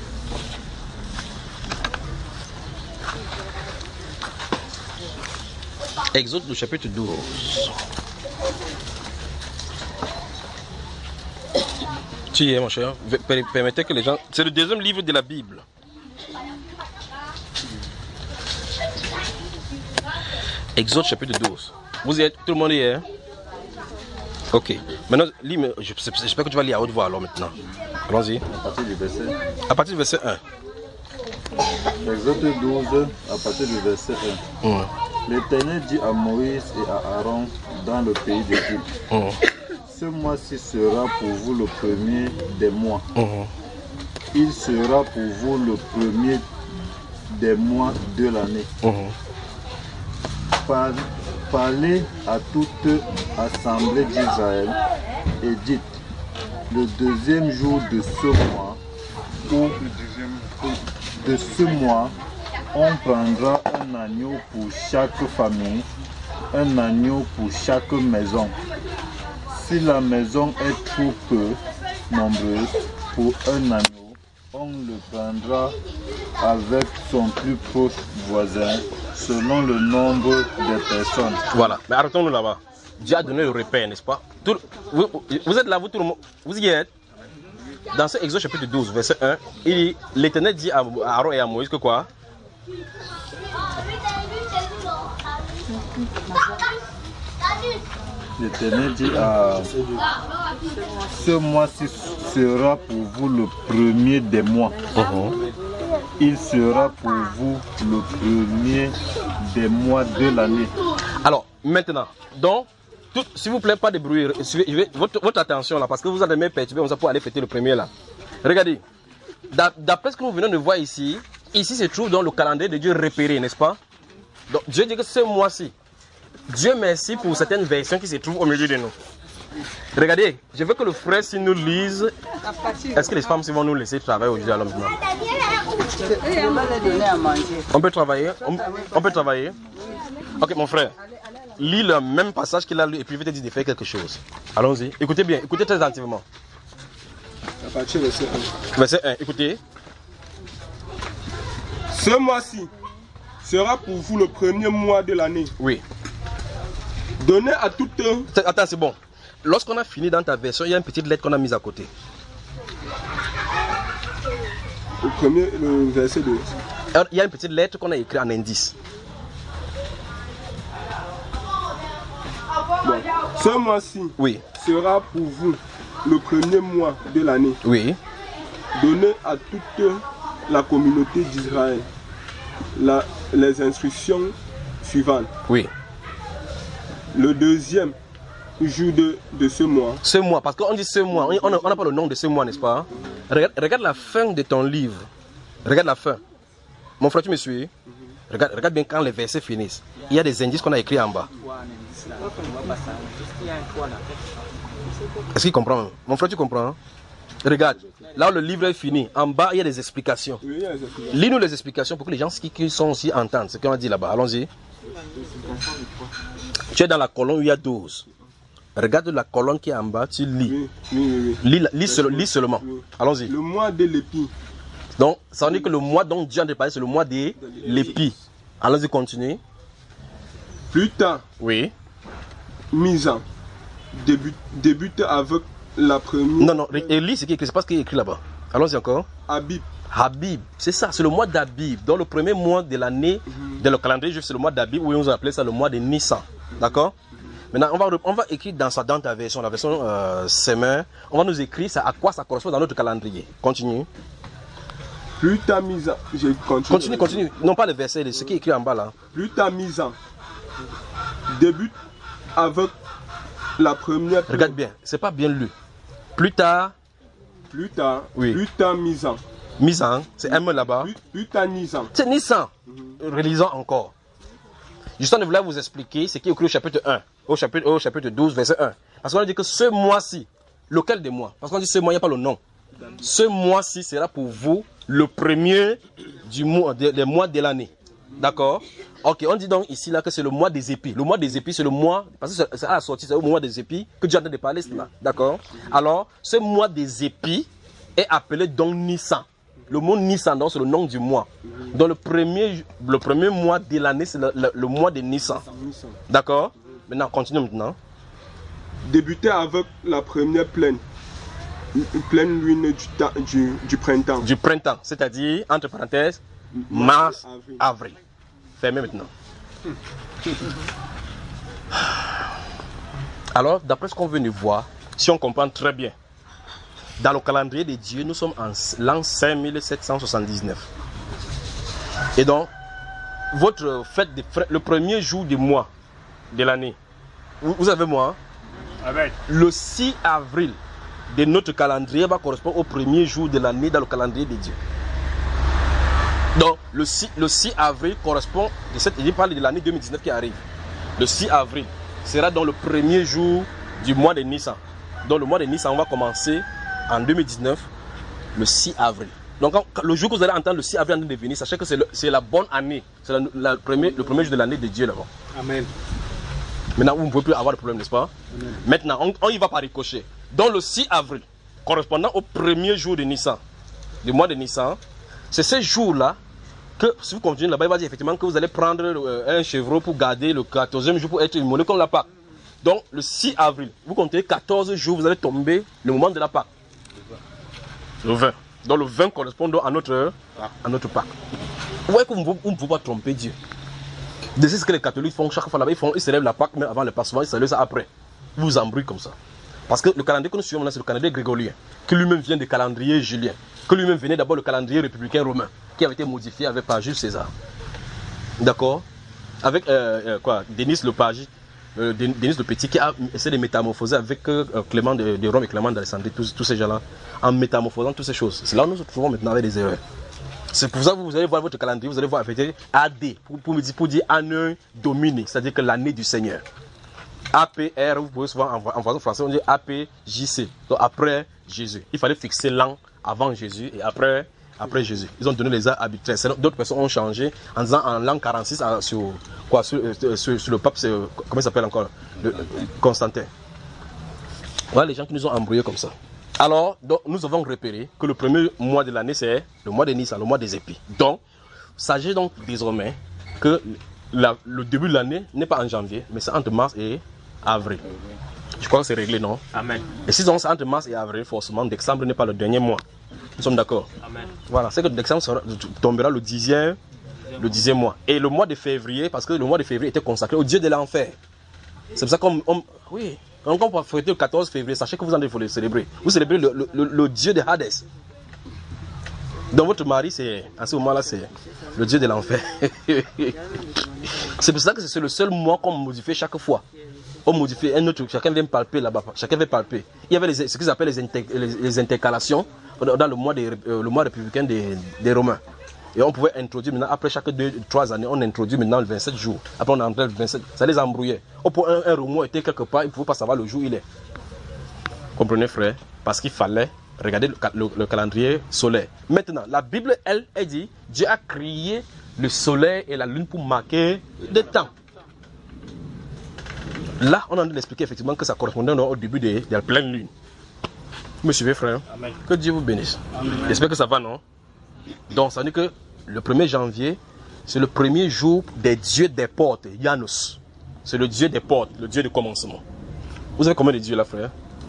Exode du chapitre douze. Tu y es, mon cher. Permettez que les gens. C'est le deuxième livre de la Bible. Exode chapitre douze. Vous y êtes, tout le monde y est? Ok. Maintenant, lis, j'espère que tu vas lire à haute voix alors maintenant. Allons-y. À partir du verset. À partir du verset un. Exode douze, à partir du verset un. Mmh. L'Éternel dit à Moïse et à Aaron dans le pays d'Égypte. Mmh. Ce mois-ci sera pour vous le premier des mois. Mmh. Il sera pour vous le premier des mois de l'année. Mmh. Parlez à toute assemblée d'Israël et dites, le deuxième jour de ce mois, ou de ce mois, on prendra un agneau pour chaque famille, un agneau pour chaque maison. Si la maison est trop peu nombreuse pour un agneau, on le prendra avec son plus proche voisin selon le nombre de personnes. Voilà, mais arrêtons-nous là-bas. Dieu a donné le repère, n'est-ce pas? Tout, vous, vous êtes là, vous, tout le monde, vous y êtes? Dans ce Exode chapitre douze, verset un, il dit, l'Éternel dit à Aaron et à Moïse que quoi? L'Éternel dit à ce mois-ci sera pour vous le premier des mois. Uh-huh. Il sera pour vous le premier des mois de l'année. Alors, maintenant, donc, s'il vous plaît, pas de bruit. Suivez votre, votre attention là, parce que vous allez me perturber, on va pouvoir aller fêter le premier là. Regardez, d'après ce que nous venons de voir ici, ici se trouve dans le calendrier de Dieu repéré, n'est-ce pas? Donc, Dieu dit que ce mois-ci, Dieu merci pour certaines versions qui se trouvent au milieu de nous. Regardez, je veux que le frère s'il nous lise. Est-ce que les femmes vont nous laisser travailler aujourd'hui à l'homme? On peut travailler on, on peut travailler Ok, mon frère, lis le même passage qu'il a lu et puis je vais te dire de faire quelque chose. Allons-y. Écoutez bien, écoutez très attentivement. À partir de verset un. Verset un, écoutez. Ce mois-ci sera pour vous le premier mois de l'année. Oui. Donnez à tout un. Attends, c'est bon. Lorsqu'on a fini dans ta version, il y a une petite lettre qu'on a mise à côté. Le premier, le verset deux. Il y a une petite lettre qu'on a écrite en indice. Bon. Ce mois-ci oui. sera pour vous le premier mois de l'année. Oui. Donnez à toute la communauté d'Israël les instructions suivantes. Oui. Le deuxième jour de, de ce mois. Ce mois, parce qu'on dit ce mois, on n'a pas le nom de ce mois, n'est-ce pas? Regarde, regarde la fin de ton livre. Regarde la fin. Mon frère, tu me suis? Mm-hmm. regarde, regarde bien quand les versets finissent. Il y a des indices qu'on a écrits en bas. Est-ce qu'il comprend? Mon frère, tu comprends? Regarde, là où le livre est fini, en bas, il y a des explications. Oui, il y a des explications. Lis-nous les explications pour que les gens qui sont aussi entendent ce qu'on a dit là-bas. Allons-y. Tu es dans la colonne où il y a douze. Regarde la colonne qui est en bas, tu lis. Oui, oui, oui, oui. Lis, lis, seul, lis seulement. Oui. Allons-y. Le mois de l'épi. Donc, ça veut dire que le mois dont Dieu a parlé, c'est le mois de l'épi. Allons-y, continuez. Plus tard, oui. Misan débute, débute avec la première. Non, non, et lis ce qui est écrit, c'est pas ce qui est écrit là-bas. Allons-y encore. Habib. Habib, c'est ça, c'est le mois d'Habib. Dans le premier mois de l'année, mm-hmm. de le calendrier juif, c'est le mois d'Habib, où on a appelé ça le mois de Nissan. D'accord? Maintenant, on va, on va écrire dans, sa, dans ta version, la version euh, Semer, on va nous écrire ça, à quoi ça correspond dans notre calendrier. Continue. Plus ta mise en... Je continue. Continue, continue. Non, pas le verset, ce qui est écrit en bas là. Plus ta mise en débute avec la première... Regarde bien, c'est pas bien lu. Plus tard... Plus tard, oui. Plus ta mise en... Mise en, c'est un mot là-bas. Plus, plus ta Nissan. C'est Nissan. Mm-hmm. Relisons encore. Justin je voulais vous expliquer ce qui est écrit au chapitre un, au chapitre, au chapitre douze, verset un. Parce qu'on a dit que ce mois-ci, lequel des mois? Parce qu'on dit ce mois, il n'y a pas le nom. Ce mois-ci sera pour vous le premier du mois, des de mois de l'année. D'accord? Ok, on dit donc ici là que c'est le mois des épis. Le mois des épis, c'est le mois, parce que c'est à la sortie, c'est au mois des épis que Dieu a de parler cela. D'accord? Alors, ce mois des épis est appelé donc Nissan. Le mot Nissan, c'est le nom du mois. Donc le premier, le premier mois de l'année, c'est le, le, le mois de Nissan. D'accord? Maintenant, continue maintenant. Débuter avec la première pleine. Pleine lune du, du, du printemps. Du printemps, c'est-à-dire, entre parenthèses, mars, avril. avril. Fermez maintenant. Alors, d'après ce qu'on vient de voir, si on comprend très bien, dans le calendrier de Dieu, nous sommes en l'an cinq mille sept cent soixante-dix-neuf. Et donc, votre fête, de, le premier jour du mois de l'année, vous, vous avez moi, hein? Le six avril de notre calendrier va correspondre au premier jour de l'année dans le calendrier de Dieu. Donc, le six, le six avril correspond, de cette, il parle de l'année deux mille dix-neuf qui arrive. Le six avril sera dans le premier jour du mois de Nissan. Dans le mois de Nissan, on va commencer en deux mille dix-neuf, le six avril. Donc quand, le jour que vous allez entendre le six avril en train de venir, sachez que c'est la bonne année. C'est le premier jour de l'année de Dieu là-bas. Amen. Maintenant, vous ne pouvez plus avoir de problème, n'est-ce pas? Amen. Maintenant, on, on y va par ricochet. Donc le six avril, correspondant au premier jour de Nissan, du mois de Nissan, c'est ce jour-là que, si vous continuez là-bas, il va dire effectivement que vous allez prendre euh, un chevreau pour garder le quatorzième jour pour être immolé comme la Pâque. Donc le six avril, vous comptez quatorze jours, vous allez tomber le moment de la Pâque. Le vingt. Donc le vingt correspond donc à notre, à notre Pâque. Vous voyez qu'on ne peut pas tromper Dieu. C'est ce que les catholiques font chaque fois là-bas. Ils, font, ils célèbrent la Pâque même avant le Pâque. Souvent ils célèbrent ça après. Vous vous embrouillez comme ça. Parce que le calendrier que nous suivons là, c'est le calendrier grégorien, qui lui-même vient du calendrier julien, que lui-même venait d'abord le calendrier républicain romain, qui avait été modifié avec par Jules César. D'accord? Avec euh, euh, quoi? Denis le Page, euh, Denis le Petit, qui a essayé de métamorphoser avec euh, Clément de, de Rome et Clément d'Alexandrie, tous, tous ces gens-là, en métamorphosant toutes ces choses. C'est là où nous nous trouvons maintenant avec des erreurs. C'est pour ça que vous allez voir votre calendrier, vous allez voir affecter A D, pour, pour, pour, pour dire Année Domini, c'est-à-dire que l'année du Seigneur. A P R, vous pouvez souvent en français, on dit A P J C, donc après Jésus. Il fallait fixer l'an avant Jésus et après, après Jésus. Ils ont donné les heures arbitraires. D'autres personnes ont changé en disant en l'an quarante-six sur, quoi, sur, sur, sur le pape, comment il s'appelle encore, le, Constantin. Voilà les gens qui nous ont embrouillés comme ça. Alors, donc, nous avons repéré que le premier mois de l'année, c'est le mois de Nissan, le mois des épis. Donc, sachez donc désormais que la, le début de l'année n'est pas en janvier, mais c'est entre mars et avril. Je crois que c'est réglé, non? Amen. Et si donc c'est entre mars et avril, forcément, décembre n'est pas le dernier mois. Nous sommes d'accord? Amen. Voilà, c'est que décembre sera, tombera le dixième, le dixième mois. Et le mois de février, parce que le mois de février était consacré au dieu de l'enfer. C'est pour ça qu'on... Oui. Donc on peut fêter le quatorze février, sachez que vous en devez le célébrer. Vous célébrez le, le, le, le dieu de Hadès. Donc votre mari, c'est à ce moment-là, c'est le dieu de l'enfer. C'est pour ça que c'est le seul mois qu'on modifie chaque fois. On modifie un autre, chacun vient palper là-bas, chacun vient palper. Il y avait les, ce qu'ils appellent les, inter, les, les intercalations dans le mois, des, euh, le mois républicain des, des Romains. Et on pouvait introduire maintenant, après chaque deux, trois années, on introduit maintenant le vingt-sept jours. Après on enlève le vingt-sept, ça les embrouillait. Ou pour un, un Romain était quelque part, il ne pouvait pas savoir le jour où il est. Comprenez frère? Parce qu'il fallait regarder le, le, le calendrier solaire. Maintenant, la Bible, elle, elle dit, Dieu a créé le soleil et la lune pour marquer le temps. Là, on a envie d'expliquer effectivement que ça correspondait au début de, de la pleine lune. Vous me suivez frère? Amen. Que Dieu vous bénisse. J'espère que ça va, non? Donc, ça veut dire que le premier janvier, c'est le premier jour des dieux des portes, Janus. C'est le dieu des portes, le dieu du commencement. Vous avez combien de dieux là, frère?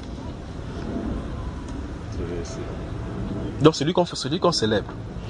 Donc, celui qu'on celui qu'on célèbre.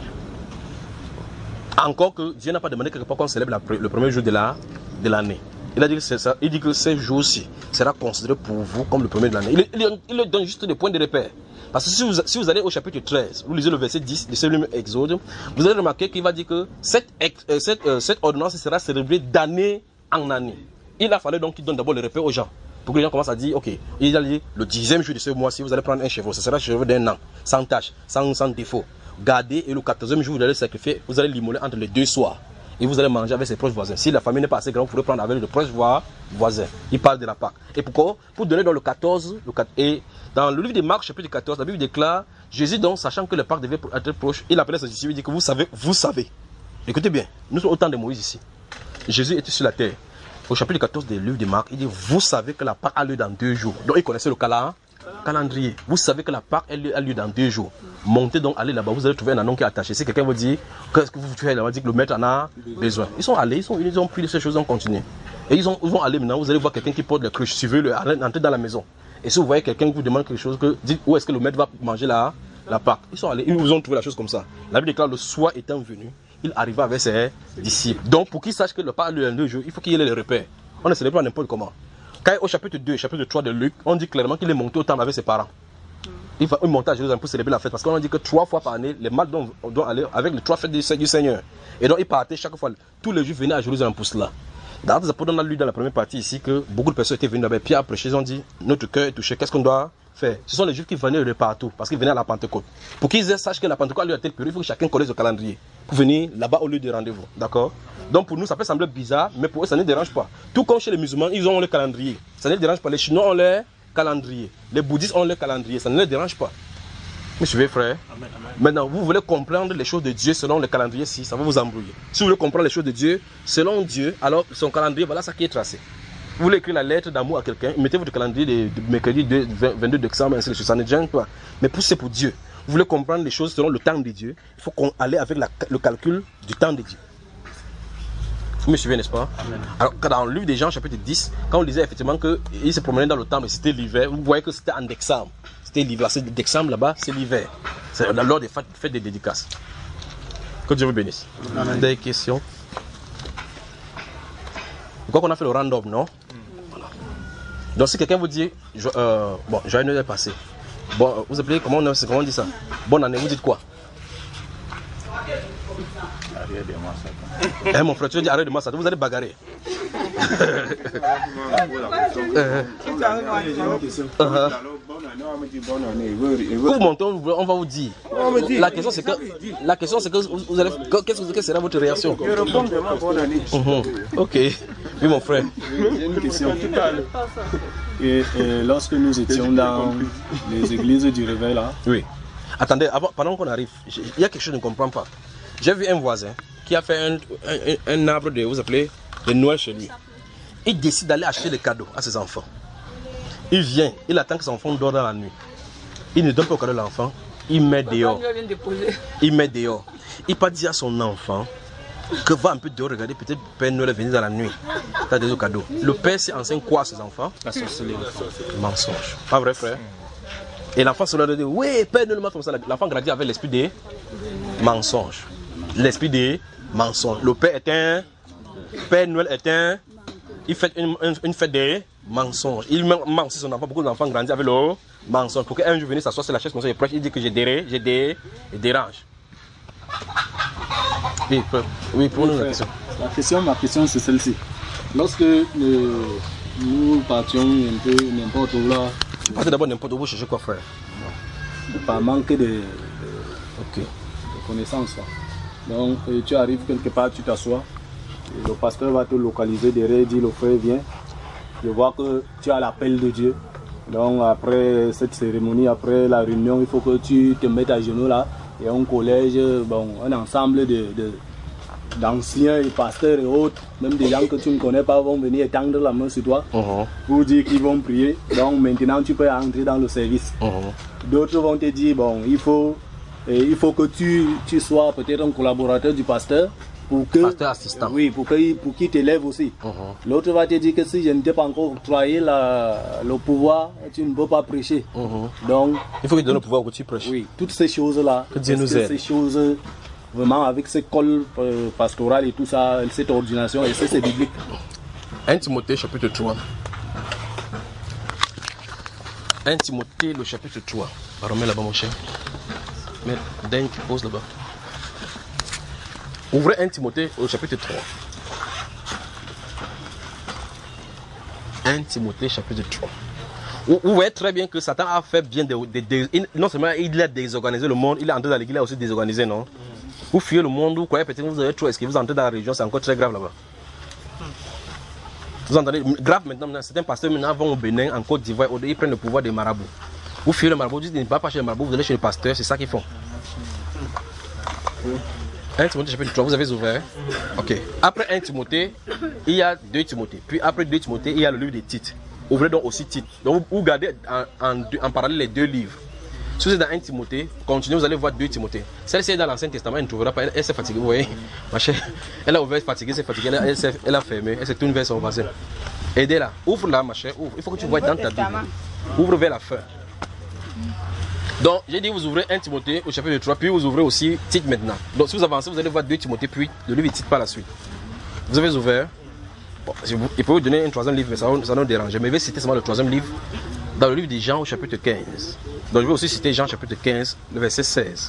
Encore que Dieu n'a pas demandé quelque part qu'on célèbre la, le premier jour de l'année. De l'année. Il a dit que c'est ça. Il dit que ces jours-ci sera considéré pour vous comme le premier de l'année. Il, il, il leur donne juste des points de repère. Parce que si vous, si vous allez au chapitre treize, vous lisez le verset dix de ce même Exode, vous allez remarquer qu'il va dire que cette, euh, cette, euh, cette ordonnance sera célébrée d'année en année. Il a fallu donc qu'il donne d'abord le repère aux gens. Pour que les gens commencent à dire, ok, il a dit le dixième jour de ce mois-ci, vous allez prendre un chevreau. Ce sera un chevreau d'un an, sans tache, sans, sans défaut. Gardez, et le quatorzième jour, vous allez sacrifier, vous allez l'immoler entre les deux soirs. Et vous allez manger avec ses proches voisins. Si la famille n'est pas assez grande, vous pourrez prendre avec les proches voisins. Il parle de la Pâque. Et pourquoi? Pour donner dans le quatorze, le quatorze, et dans le livre de Marc, chapitre quatorze, la Bible déclare, Jésus donc, sachant que la Pâque devait être proche, il appelait ses disciples, il dit que vous savez, vous savez. Écoutez bien, nous sommes au temps de Moïse ici. Jésus était sur la terre. Au chapitre quatorze du livre de Marc, il dit, vous savez que la Pâque a lieu dans deux jours. Donc il connaissait le calendrier. Vous savez que la Pâque a lieu dans deux jours. Montez donc, allez là-bas, vous allez trouver un anon qui est attaché. Si quelqu'un vous dit, qu'est-ce que vous faites là-bas, dit que le maître en a besoin. Ils sont allés, ils, sont, ils ont pris ces choses, ils ont continué. Et ils, ont, ils vont aller maintenant, vous allez voir quelqu'un qui porte le cruche, suivez-le, entrez dans la maison. Et si vous voyez quelqu'un qui vous demande quelque chose, que, dites où est-ce que le maître va manger la, la Pâque. Ils sont allés, ils vous ont trouvé la chose comme ça. La Bible déclare, le soir étant venu, il arriva avec ses disciples. Donc pour qu'ils sachent que le Pâque a lieu en deux jours, il faut qu'il y ait les repères. On ne célèbre pas n'importe comment. Quand au chapitre deux, chapitre trois de Luc, on dit clairement qu'il est monté au temple avec ses parents. Il va monter à Jérusalem pour célébrer la fête. Parce qu'on dit que trois fois par année, les mâles doivent aller avec les trois fêtes du Seigneur. Et donc, ils partaient chaque fois. Tous les Juifs venaient à Jérusalem pour cela. Dans les apôtres, on a lu dans la première partie ici que beaucoup de personnes étaient venues là-bas. Pierre a prêché, ils ont dit, notre cœur est touché, qu'est-ce qu'on doit faire? Ce sont les Juifs qui venaient de partout, parce qu'ils venaient à la Pentecôte. Pour qu'ils sachent que la Pentecôte a lieu à tel période, il faut que chacun connaisse le calendrier. Pour venir là-bas au lieu de rendez-vous. D'accord? Donc pour nous, ça peut sembler bizarre, mais pour eux, ça ne dérange pas. Tout comme chez les musulmans, ils ont le calendrier. Ça ne les dérange pas. Les Chinois ont leur calendrier. Les bouddhistes ont leur calendrier. Ça ne les dérange pas. Vous suivez, frère? Amen, amen. Maintenant, vous voulez comprendre les choses de Dieu selon le calendrier, si ça va vous embrouiller. Si vous voulez comprendre les choses de Dieu selon Dieu, alors son calendrier, voilà ça qui est tracé. Vous voulez écrire la lettre d'amour à quelqu'un, mettez votre calendrier de, de mercredi vingt-deux décembre, ainsi de suite, ça ne gêne pas. Mais poussez pour Dieu. Vous voulez comprendre les choses selon le temps de Dieu, il faut qu'on aille avec la, le calcul du temps de Dieu. Vous me suivez, n'est-ce pas? Amen. Alors, dans le livre des Jean, chapitre dix, quand on disait effectivement qu'il se promenait dans le temps, mais c'était l'hiver, vous voyez que c'était en décembre. C'était l'hiver. C'est décembre là-bas, c'est l'hiver. C'est lors des fêtes, fêtes des dédicaces. Que Dieu vous bénisse. Amen. Des questions? Quoi qu'on a fait le random, non? Voilà. Donc, si quelqu'un vous dit, je, euh, bon, joyeux Noël passé. Bon, vous appelez, comment on, comment on dit ça? Bonne année, vous dites quoi? Arrête de moi ça. Eh mon frère, tu veux dire arrête de moi ça, vous allez bagarrer. Vous montez, on va vous dire. La question c'est que, la question c'est que vous allez, qu'est-ce que sera votre réaction? Je réponds vraiment bonne année. Ok. Oui mon frère. J'ai une question. Et, et lorsque nous étions dans les églises du réveil là. Oui. Attendez, avant, pendant qu'on arrive, il y a quelque chose que je ne comprends pas. J'ai vu un voisin qui a fait un, un, un arbre de, vous appelez, de Noël chez lui. Il décide d'aller acheter des cadeaux à ses enfants. Il vient, il attend que ses enfants dorment dans la nuit. Il ne donne pas au cadeau à l'enfant, il met dehors. Il met dehors. Il peut dire à son enfant que va un peu dehors regarder, peut-être Père Noël est venu dans la nuit. T'as des cadeaux. Le père s'enseigne quoi à ses enfants? La sorcellerie. Mensonge. Pas vrai, frère? Et l'enfant se leur dit, oui, Père Noël m'a fait ça. L'enfant grandit avec l'esprit des mensonges. L'esprit des mensonges. Le Père est un, Père Noël est un, il fait une, une, une fête des mensonges. Il ment aussi son enfant. Beaucoup d'enfants grandissent avec le mensonge. Pour qu'un jour venu s'asseoir sur la chaise comme ça, il prêche, il dit que j'ai déré, j'ai dé, et dérange. Oui, pour, oui, pour nous la question. La question, ma question c'est celle-ci. Lorsque le, nous partions un peu n'importe où là. Partez d'abord n'importe où, vous cherchez quoi frère? Par manque de, de, okay. de connaissances. Donc tu arrives quelque part, tu t'assois, le pasteur va te localiser derrière, il dit le frère viens, je vois que tu as l'appel de Dieu. Donc après cette cérémonie, après la réunion, il faut que tu te mettes à genoux là. Il y a un collège, bon, un ensemble de, de d'anciens et pasteurs et autres, même des gens que tu ne connais pas vont venir étendre la main sur toi uh-huh. pour dire qu'ils vont prier. Donc maintenant tu peux entrer dans le service. Uh-huh. D'autres vont te dire bon, il faut, eh, il faut que tu, tu sois peut-être un collaborateur du pasteur pour que, pasteur assistant. Oui, pour qu'il pour qu'il t'élève aussi. Uh-huh. L'autre va te dire que si je ne t'ai pas encore octroyé la, le pouvoir, tu ne peux pas prêcher. Uh-huh. Donc il faut qu'il te donne le pouvoir que tu prêches. Oui, toutes ces choses là. Que Dieu nous aide. Ces choses vraiment avec ce col euh, pastoral et tout ça, cette ordination, et c'est biblique. un Timothée chapitre trois. un Timothée le chapitre trois. Remets là-bas mon cher. Mais Dan qui pose là-bas. Ouvrez un Timothée au chapitre trois. un Timothée chapitre trois. Vous, vous voyez très bien que Satan a fait bien de, de, de, de non seulement il a désorganisé le monde, il est entré dans l'église, il a aussi désorganisé, non? Vous fuyez le monde, vous croyez peut-être que vous avez trop esquivé, vous entrez dans la région, c'est encore très grave là-bas. Vous entendez? Grave maintenant, certains pasteurs maintenant vont au Bénin, en Côte d'Ivoire, ils prennent le pouvoir des marabouts. Vous fuyez le marabout, vous dites ne pas chez le marabout, vous allez chez le pasteur, c'est ça qu'ils font. un Timothée chapitre trois, vous avez ouvert? Ok. Après un Timothée, il y a deux Timothées. Puis après deux Timothée, il y a le livre des Tites. Ouvrez donc aussi Tites. Donc vous gardez en, en, en parallèle les deux livres. Si vous êtes dans un Timothée, continuez, vous allez voir deux Timothée. Celle-ci est dans l'Ancien Testament, elle ne trouvera pas. Elle, elle s'est fatiguée, vous voyez. Ma chère, elle a ouvert, fatiguée, elle s'est fatiguée, elle, elle, elle, elle a fermé, elle s'est tournée vers son voisin. Aidez-la, ouvre-la, ma chère, ouvre. Il faut que tu vois dans ta Bible. Ouvre vers la fin. Donc, j'ai dit, vous ouvrez un Timothée au chapitre trois, puis vous ouvrez aussi Tite maintenant. Donc, si vous avancez, vous allez voir deux Timothée, puis le livre Tite par la suite. Vous avez ouvert. Bon, il peut vous donner un troisième livre, mais ça ne nous dérange. Mais je vais citer seulement le troisième livre dans le livre de Jean au chapitre quinze. Donc, je vais aussi citer Jean chapitre quinze, le verset seize.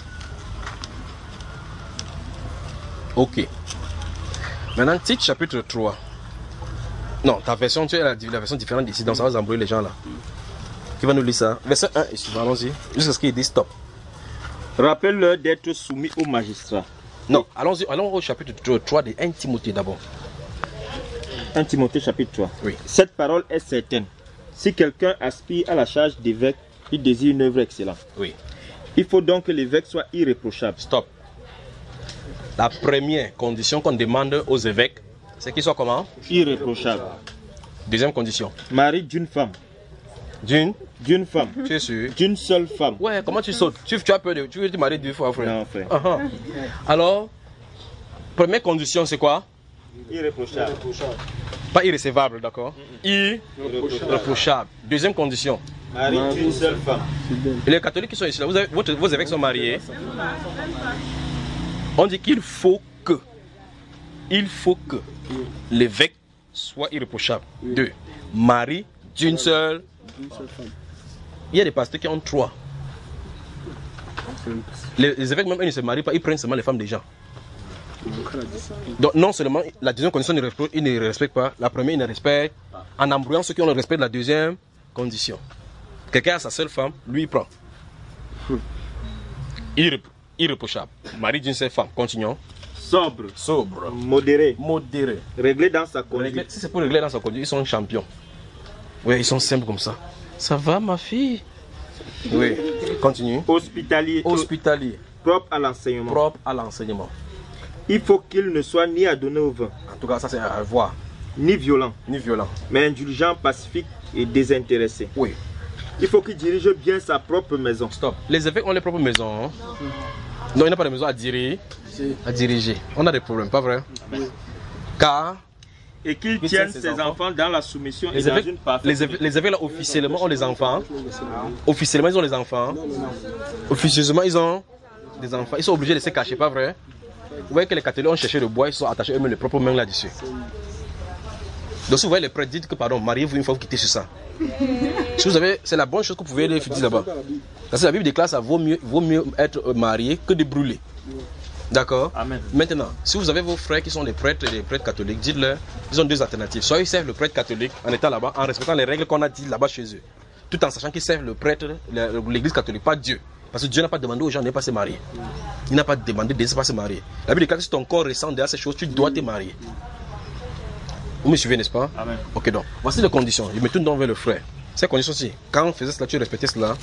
Ok. Maintenant, Tite chapitre trois. Non, ta version, tu as la, la version différente d'ici, donc ça va vous embrouiller les gens là. Qui va nous lire ça? Verset un et suivant, allons-y. Jusqu'à ce qu'il dit stop. Rappelle-leur d'être soumis au magistrat. Non, allons-y, allons au chapitre trois de un Timothée d'abord. un Timothée chapitre trois. Oui. Cette parole est certaine. Si quelqu'un aspire à la charge d'évêque, il désire une œuvre excellente. Oui. Il faut donc que l'évêque soit irréprochable. Stop. La première condition qu'on demande aux évêques, c'est qu'ils soient comment? Irréprochable. Deuxième condition. Mari d'une femme. D'une D'une femme. Tu es sûr? D'une seule femme. Ouais, comment tu sautes? Tu, tu as peur de... Tu veux te marier deux fois, frère? Non, frère. Uh-huh. Alors, première condition, c'est quoi? Irréprochable. Pas irrécevable, d'accord? Irréprochable. Deuxième condition. Mari d'une seule femme. Et les catholiques qui sont ici, là, vous avez, votre, vos évêques sont mariés. On dit qu'il faut que, il faut que l'évêque soit irréprochable. Deux, mari d'une seule. Il y a des pasteurs qui ont trois. Les, les évêques même ils ne se marient pas, ils prennent seulement les femmes des gens. Donc non seulement la deuxième condition ils ne respectent pas, la première ils ne respectent, en embrouillant ceux qui ont le respect de la deuxième condition. Quelqu'un a sa seule femme, lui il prend. Irré, irréprochable. Mari d'une seule femme. Continuons. Sobre. Sobre. Modéré. Modéré. Réglé dans sa conduite. Réglé, si c'est pour régler dans sa conduite, ils sont champions. Oui, ils sont simples comme ça. Ça va ma fille? Oui. Continue. Hospitalier. Hospitalier. Propre à l'enseignement. Propre à l'enseignement. Il faut qu'il ne soit ni adonné au vin. En tout cas, ça c'est à voir. Ni violent. Ni violent. Mais indulgent, pacifique et désintéressé. Oui. Il faut qu'il dirige bien sa propre maison. Stop. Les évêques ont les propres maisons. Hein? Non, il n'a pas de maison à diriger. À diriger. On a des problèmes, pas vrai? Car. Et qu'il tienne ses, ses enfants. enfants dans la soumission les et évêques, dans une parfaite. Les évêques, les évêques là, officiellement, ont les enfants. Officiellement, ils ont les enfants. Officieusement, ils ont des enfants. Ils sont obligés de se cacher, pas vrai? Vous voyez que les catholiques ont cherché le bois, ils sont attachés eux-mêmes les propres mains là-dessus. Donc si vous voyez les prêtres, dites que pardon, mariez-vous une fois vous quittez sur ça. Si vous avez, c'est la bonne chose que vous pouvez dire là-bas. Parce que la Bible déclare ça vaut mieux, vaut mieux être marié que de brûler. D'accord? Amen. Maintenant, si vous avez vos frères qui sont des prêtres et des prêtres catholiques, dites-leur, ils ont deux alternatives. Soit ils servent le prêtre catholique en étant là-bas, en respectant les règles qu'on a dit là-bas chez eux, tout en sachant qu'ils servent le prêtre, l'église catholique, pas Dieu. Parce que Dieu n'a pas demandé aux gens de ne pas se marier. Il n'a pas demandé de ne pas se marier. La Bible déclare que si ton corps ressent derrière ces choses, tu dois te marier. Vous me suivez, n'est-ce pas? Amen. Ok, donc, voici les conditions. Je me tourne donc vers le frère. Ces conditions-ci, quand on faisait cela, tu respectais cela?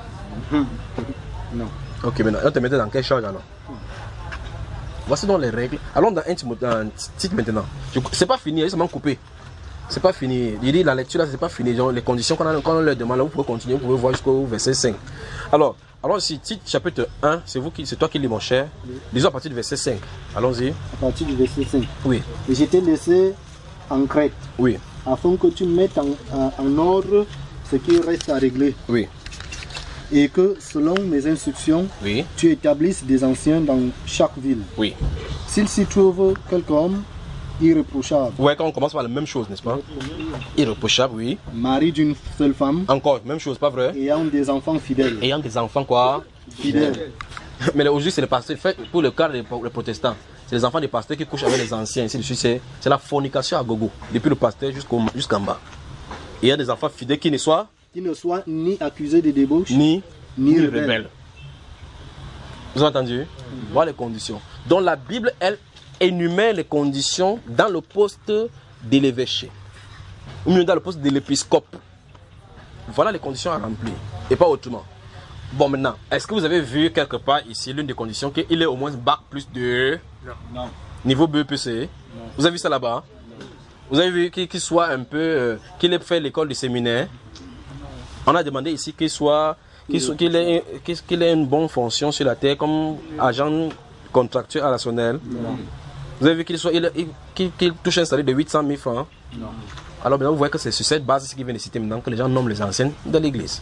Non. Ok, maintenant, on te mettait dans quelle charge alors? Voici donc les règles. Allons dans un titre maintenant. C'est pas fini, ils sont coupés. C'est pas fini. Il dit la lecture là, c'est pas fini. Genre, les conditions qu'on on leur demande, là, vous pouvez continuer, vous pouvez voir jusqu'au verset cinq. Alors, alors ici, titre chapitre un, c'est vous qui, c'est toi qui lis mon cher. Lisons à partir du verset cinq. Allons-y. À partir du verset cinq. Oui. Et je t'ai laissé en Crète. Oui. Afin que tu mettes en, en, en ordre ce qui reste à régler. Oui. Et que selon mes instructions, oui. tu établisses des anciens dans chaque ville. Oui. S'il s'y trouve quelque homme irréprochable. Ouais, quand on commence par la même chose, n'est-ce pas? Irréprochable, oui. Mari d'une seule femme. Encore, même chose, pas vrai? Ayant des enfants fidèles. Ayant des enfants quoi? Fidèles. Mais aujourd'hui, c'est le pasteur fait pour le cas des protestants. C'est les enfants des pasteurs qui couchent avec les anciens. Ainsi de suite, c'est la fornication à gogo. Depuis le pasteur jusqu'au jusqu'en bas. Et il y a des enfants fidèles qui ne soient qui ne soient ni accusés de débauche, ni, ni, ni rebelles. rebelles. Vous avez entendu? Mmh. Voilà les conditions. Donc la Bible, elle, énumère les conditions dans le poste de l'évêché. Ou mieux dans le poste de l'épiscope. Voilà les conditions à remplir. Et pas autrement. Bon, maintenant, est-ce que vous avez vu quelque part ici l'une des conditions qu'il est au moins bac plus de non. niveau B E P C? Non. Vous avez vu ça là-bas? Vous avez vu qu'il soit un peu, euh, qu'il ait fait l'école du séminaire? On a demandé ici qu'il soit, qu'il soit, qu'il ait, qu'il ait une bonne fonction sur la terre comme agent contractuel relationnel. Non. Vous avez vu qu'il soit, il, il, qu'il, qu'il touche un salaire de huit cent mille francs? Non. Alors maintenant vous voyez que c'est sur cette base qu'il vient de citer maintenant que les gens nomment les anciennes de l'église.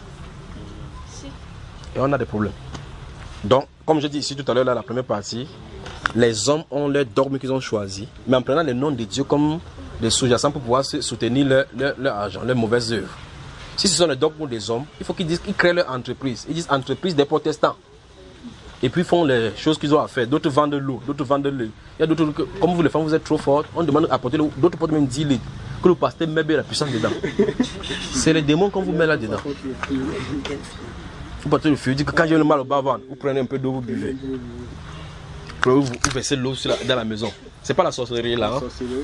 Et on a des problèmes. Donc, comme je dis ici tout à l'heure, la première partie, les hommes ont leur dogme qu'ils ont choisi, mais en prenant les noms de Dieu comme des sous-jacents pour pouvoir soutenir leur, leur, leur argent, leurs mauvaises œuvres. Si ce sont les dogmes des hommes, il faut qu'ils disent qu'ils créent leur entreprise. Ils disent entreprise des protestants. Et puis ils font les choses qu'ils ont à faire. D'autres vendent de l'eau, d'autres vendent de l'eau. Il y a d'autres, comme vous les femmes, vous êtes trop fortes, on demande d'apporter l'eau. D'autres portent même dix litres. Que le pasteur met bien la puissance dedans. C'est les démons qu'on vous met là-dedans. Vous portez le feu, dites que quand j'ai le mal au bas-ventre, vous prenez un peu d'eau, vous buvez. Vous, vous versez l'eau dans la maison. C'est pas la sorcellerie là. Hein?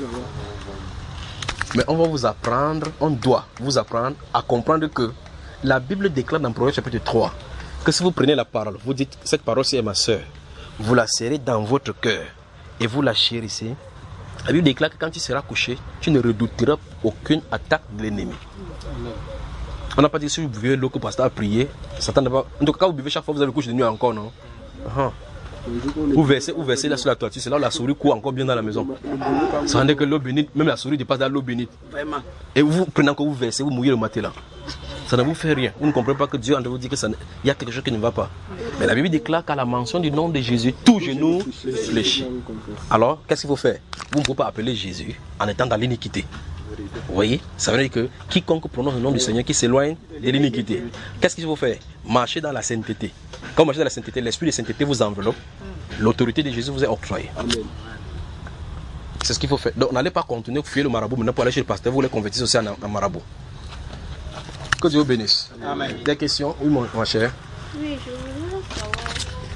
Mais on va vous apprendre, on doit vous apprendre à comprendre que la Bible déclare dans Proverbe chapitre trois que si vous prenez la parole, vous dites, cette parole c'est ma soeur, vous la serrez dans votre cœur et vous la chérissez, la Bible déclare que quand tu seras couché, tu ne redouteras aucune attaque de l'ennemi. On n'a pas dit que si vous buvez l'eau que le pasteur a prié, Satan n'a pas... En tout cas, quand vous buvez chaque fois, vous avez le couche de nuit encore, non? uh-huh. Vous versez, vous versez là sur la toiture, c'est là où la souris court encore bien dans la maison. Ça veut dire que l'eau bénite, même la souris dépasse dans l'eau bénite. Et vous prenez encore, vous versez, vous mouillez le matin là. Ça ne vous fait rien. Vous ne comprenez pas que Dieu en train de vous dire qu'il y a quelque chose qui ne va pas. Mais la Bible déclare qu'à la mention du nom de Jésus, tout genou fléchit. Alors, qu'est-ce qu'il faut faire? Vous ne pouvez pas appeler Jésus en étant dans l'iniquité. Vous voyez? Ça veut dire que quiconque prononce le nom du Seigneur qui s'éloigne de l'iniquité. Qu'est-ce qu'il faut faire? Marcher dans la sainteté. Quand vous marchez dans la sainteté, l'esprit de sainteté vous enveloppe. L'autorité de Jésus vous est octroyée. C'est ce qu'il faut faire. Donc, n'allez pas continuer à fuir le marabout maintenant pour aller chez le pasteur, vous les convertissez aussi en, en marabout. Que Dieu vous bénisse. Amen. Des questions? Oui, mon, mon cher. Oui, je voudrais savoir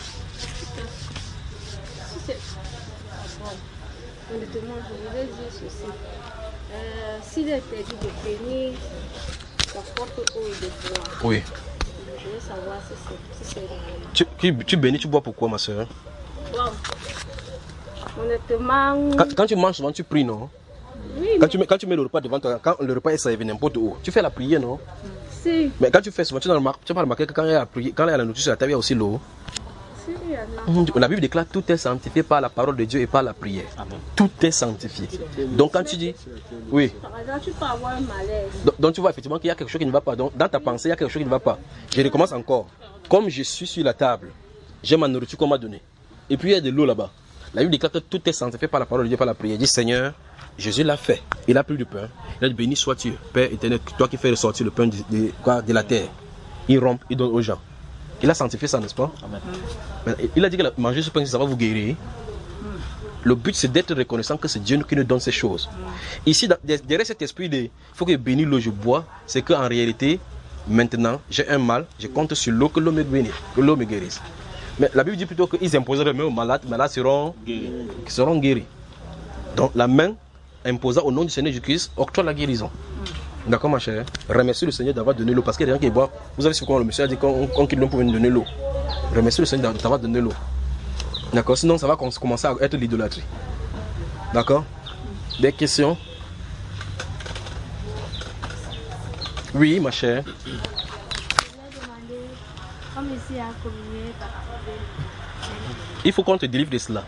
si c'est bon. Honnêtement, je voudrais dire ceci. Euh, S'il est interdit de bénir sa propre eau et de boire, oui. Je veux savoir si c'est réel. Tu, tu, tu bénis, tu bois pourquoi, ma soeur? Wow. Honnêtement. Quand, quand tu manges souvent, tu pries, non? Oui. Quand, Mais... tu mets, quand tu mets le repas devant toi, quand le repas est servi n'importe où, tu fais la prière, non? Si. Mais quand tu fais souvent, tu n'as pas remarqué que quand il y a la, prière, quand il y a la nourriture sur la table, il y a aussi l'eau. Si, il y en a. La Bible déclare que tout est sanctifié par la parole de Dieu et par la prière. Amen. Tout est sanctifié. Donc quand tu dis, oui. Par exemple, tu peux avoir un malaise. Donc, donc tu vois effectivement qu'il y a quelque chose qui ne va pas. Donc dans ta pensée, il y a quelque chose qui ne va pas. Je recommence encore. Comme je suis sur la table, j'ai ma nourriture qu'on m'a donnée. Et puis il y a de l'eau là-bas. La Bible déclare que tout est sanctifié par la parole de Dieu et par la prière. Il dit, Seigneur, Jésus l'a fait. Il a pris du pain. Il a dit, béni sois-tu, Père éternel, toi qui fais ressortir le pain de, de, de, de la terre. Il rompt, il donne aux gens. Il a sanctifié ça, n'est-ce pas? Amen. Il a dit que manger ce pain, ça va vous guérir. Le but, c'est d'être reconnaissant que c'est Dieu qui nous donne ces choses. Ici, derrière cet esprit de il faut que béni l'eau, je bois, c'est qu'en réalité, maintenant, j'ai un mal, je compte sur l'eau que l'eau me bénisse, que l'eau me guérisse. Mais la Bible dit plutôt qu'ils imposeraient même aux malades, les malades seront guéris. seront guéris. Donc la main imposa au nom du Seigneur Jésus-Christ octroie la guérison. D'accord, ma chère? Remercie le Seigneur d'avoir donné l'eau. Parce qu'il y a des gens qui boivent. Vous avez su comment le monsieur a dit qu'on quitte l'homme pour venir donner l'eau. Remercie le Seigneur d'avoir donné l'eau. D'accord? Sinon, ça va commencer à être l'idolâtrie. D'accord? Des questions? Oui, ma chère. Je voulais demander, comme ici à communier par Il faut qu'on te délivre de cela.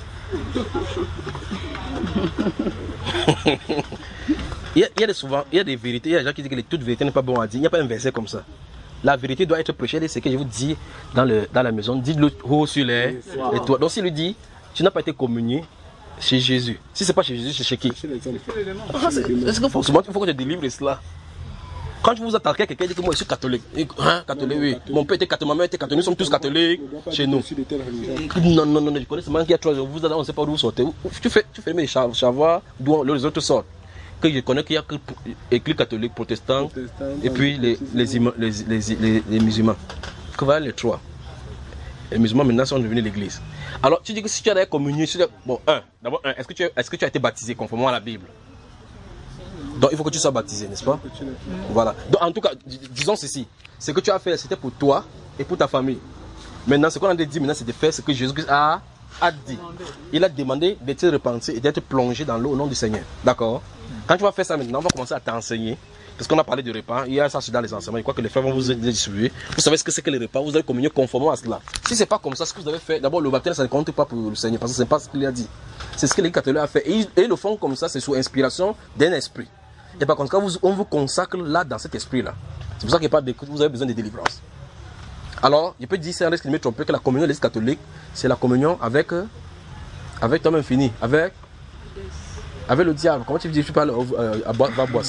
il, y a, il, y a des souvent, il y a des vérités, il y a des gens qui disent que toute vérité n'est pas bon à dire. Il n'y a pas un verset comme ça. La vérité doit être prêchée. C'est ce que je vous dis dans, le, dans la maison. Dites-le haut sur les, les toits. Donc s'il lui dit, tu n'as pas été communié chez Jésus. Si ce n'est pas chez Jésus, c'est chez qui? Est-ce que forcément il faut que je délivre de cela? Quand vous attaquez quelqu'un, il dit que moi je suis catholique. Hein, catholique, oui. Mon père était catholique, ma mère était catholique, nous sommes tous catholiques chez nous. Non, non, non, je connais seulement qu'il y a trois jours, vous allez, on ne sait pas d'où vous sortez. Tu fais, tu fais mes savoir d'où les autres sortent. Que je connais qu'il y a que l'église catholique, protestant, et puis les, les, les, les, les, les musulmans. Que voilà les trois. Les musulmans maintenant sont devenus l'église. Alors tu dis que si tu as des communions, bon, un, d'abord, un, est-ce que, tu, est-ce que tu as été baptisé conformément à la Bible? Donc il faut que tu sois baptisé, n'est-ce pas? Voilà. Donc en tout cas, disons ceci. Ce que tu as fait, c'était pour toi et pour ta famille. Maintenant, ce qu'on a dit maintenant, c'est de faire ce que Jésus-Christ a, a dit. Il a demandé d'être repenti et d'être plongé dans l'eau au nom du Seigneur. D'accord? Quand tu vas faire ça maintenant, on va commencer à t'enseigner. Parce qu'on a parlé de repas, il y a ça dans les enseignements. Je crois que les frères vont vous distribuer. Vous savez ce que c'est que les repas, vous allez communier conformément à cela. Si ce n'est pas comme ça, ce que vous avez fait, d'abord le baptême, ça ne compte pas pour le Seigneur, parce que ce n'est pas ce qu'il a dit. C'est ce que les catholiques ont fait. Et ils, et ils le font comme ça, c'est sous inspiration d'un esprit. Et par contre, quand vous, on vous consacre là, dans cet esprit-là, c'est pour ça qu'il n'y a pas de, vous avez besoin de délivrance. Alors, je peux dire, c'est un risque de me tromper, que la communion de l'Église catholique, c'est la communion avec, avec toi-même fini, avec, avec le diable. Comment tu dis, tu parles euh, à Barboise?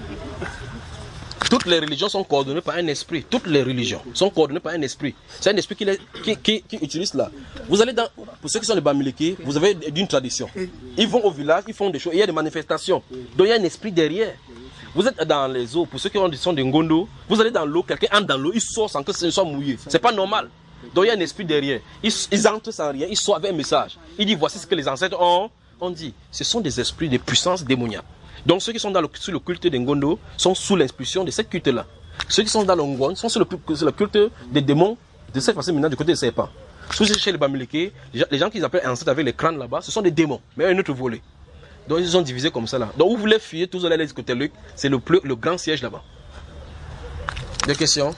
Toutes les religions sont coordonnées par un esprit. Toutes les religions sont coordonnées par un esprit. C'est un esprit qui, qui, qui, qui utilise là. Vous allez dans, pour ceux qui sont les Bamileke, vous avez d'une tradition. Ils vont au village, ils font des choses, il y a des manifestations. Donc il y a un esprit derrière. Vous êtes dans les eaux, pour ceux qui sont des Ngondo, vous allez dans l'eau, quelqu'un entre dans l'eau, il sort sans que ce soit mouillé. C'est pas normal. Donc il y a un esprit derrière. Ils, ils entrent sans rien, ils sortent avec un message. Il dit voici ce que les ancêtres ont, ont dit. Ce sont des esprits de puissance démoniaque. Donc ceux qui sont dans le, sous le culte des Ngondo sont sous l'impulsion de cette culte-là. Ceux qui sont dans le Ngwan sont sous le, sous le culte des démons De cette façon, maintenant, du côté des serpents. Sous chez les Bamileke, les gens qu'ils appellent ancêtres avec les crânes là-bas, ce sont des démons, mais un autre volet. Donc ils sont divisés comme ça là. Donc vous voulez fuir, tous allez du côté Luc, c'est le, le grand siège là-bas. Des questions?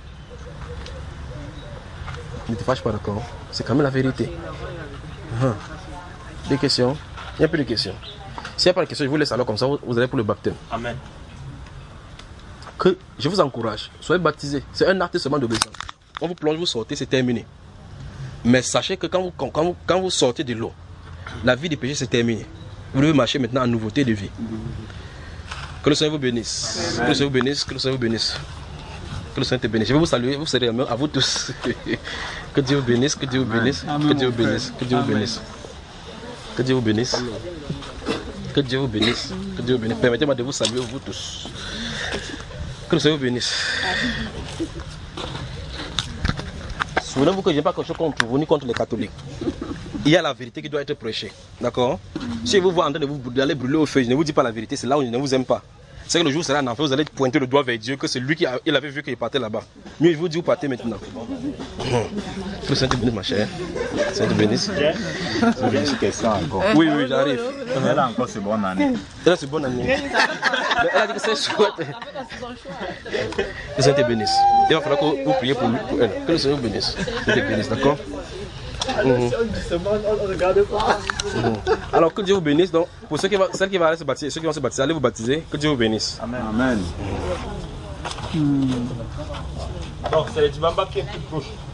Ne te fâche pas, d'accord? C'est quand même la vérité. Hum. Des questions? Il n'y a plus de questions. S'il n'y a pas de questions, je vous laisse alors comme ça, vous allez pour le baptême. Amen. Que je vous encourage, soyez baptisés. C'est un acte seulement d'obéissance. Quand vous plongez, vous sortez, c'est terminé. Mais sachez que quand vous, quand vous, quand vous sortez de l'eau, la vie des péchés c'est terminé. Vous devez marcher maintenant en nouveauté de vie. Que le Seigneur vous bénisse. Amen. Que le Seigneur vous bénisse. Que le Seigneur vous bénisse. Que le Seigneur te bénisse. Je vais vous saluer, vous serrez la main à vous tous. Que Dieu vous bénisse, que Dieu vous bénisse, que Dieu vous bénisse, que Dieu vous bénisse. Que Dieu vous bénisse. Que Dieu vous bénisse. Que Dieu vous bénisse. Permettez-moi de vous saluer vous tous. Que le Seigneur vous bénisse. Souvenez-vous que je n'ai pas quelque chose contre vous ni contre les catholiques. Il y a la vérité qui doit être prêchée. D'accord? Si vous voyez en train de vous d'aller brûler au feu, je ne vous dis pas la vérité, c'est là où je ne vous aime pas. C'est que le jour où sera en enfer, vous allez pointer le doigt vers Dieu, que c'est lui qui a, il avait vu qu'il partait là-bas. Mieux, je vous dis, vous partez maintenant. Que le Seigneur te bénisse, ma chère. Que le Seigneur te bénisse. J'ai une question encore. Oui, oui, j'arrive. Elle a encore ce bonne année. Elle a ce bonne année. Mais elle a dit que c'est chouette. Que le Seigneur te bénisse. Il va falloir que vous priez pour, lui, pour elle. Que le Seigneur vous bénisse. Que te bénisse, d'accord? Mmh. Mmh. Alors que Dieu vous bénisse. Donc, pour ceux qui va, celles qui vont aller se baptiser, ceux qui vont se baptiser, allez vous baptiser. Que Dieu vous bénisse. Amen. Amen. Mmh. Donc, c'est le Djibamba qui est plus proche.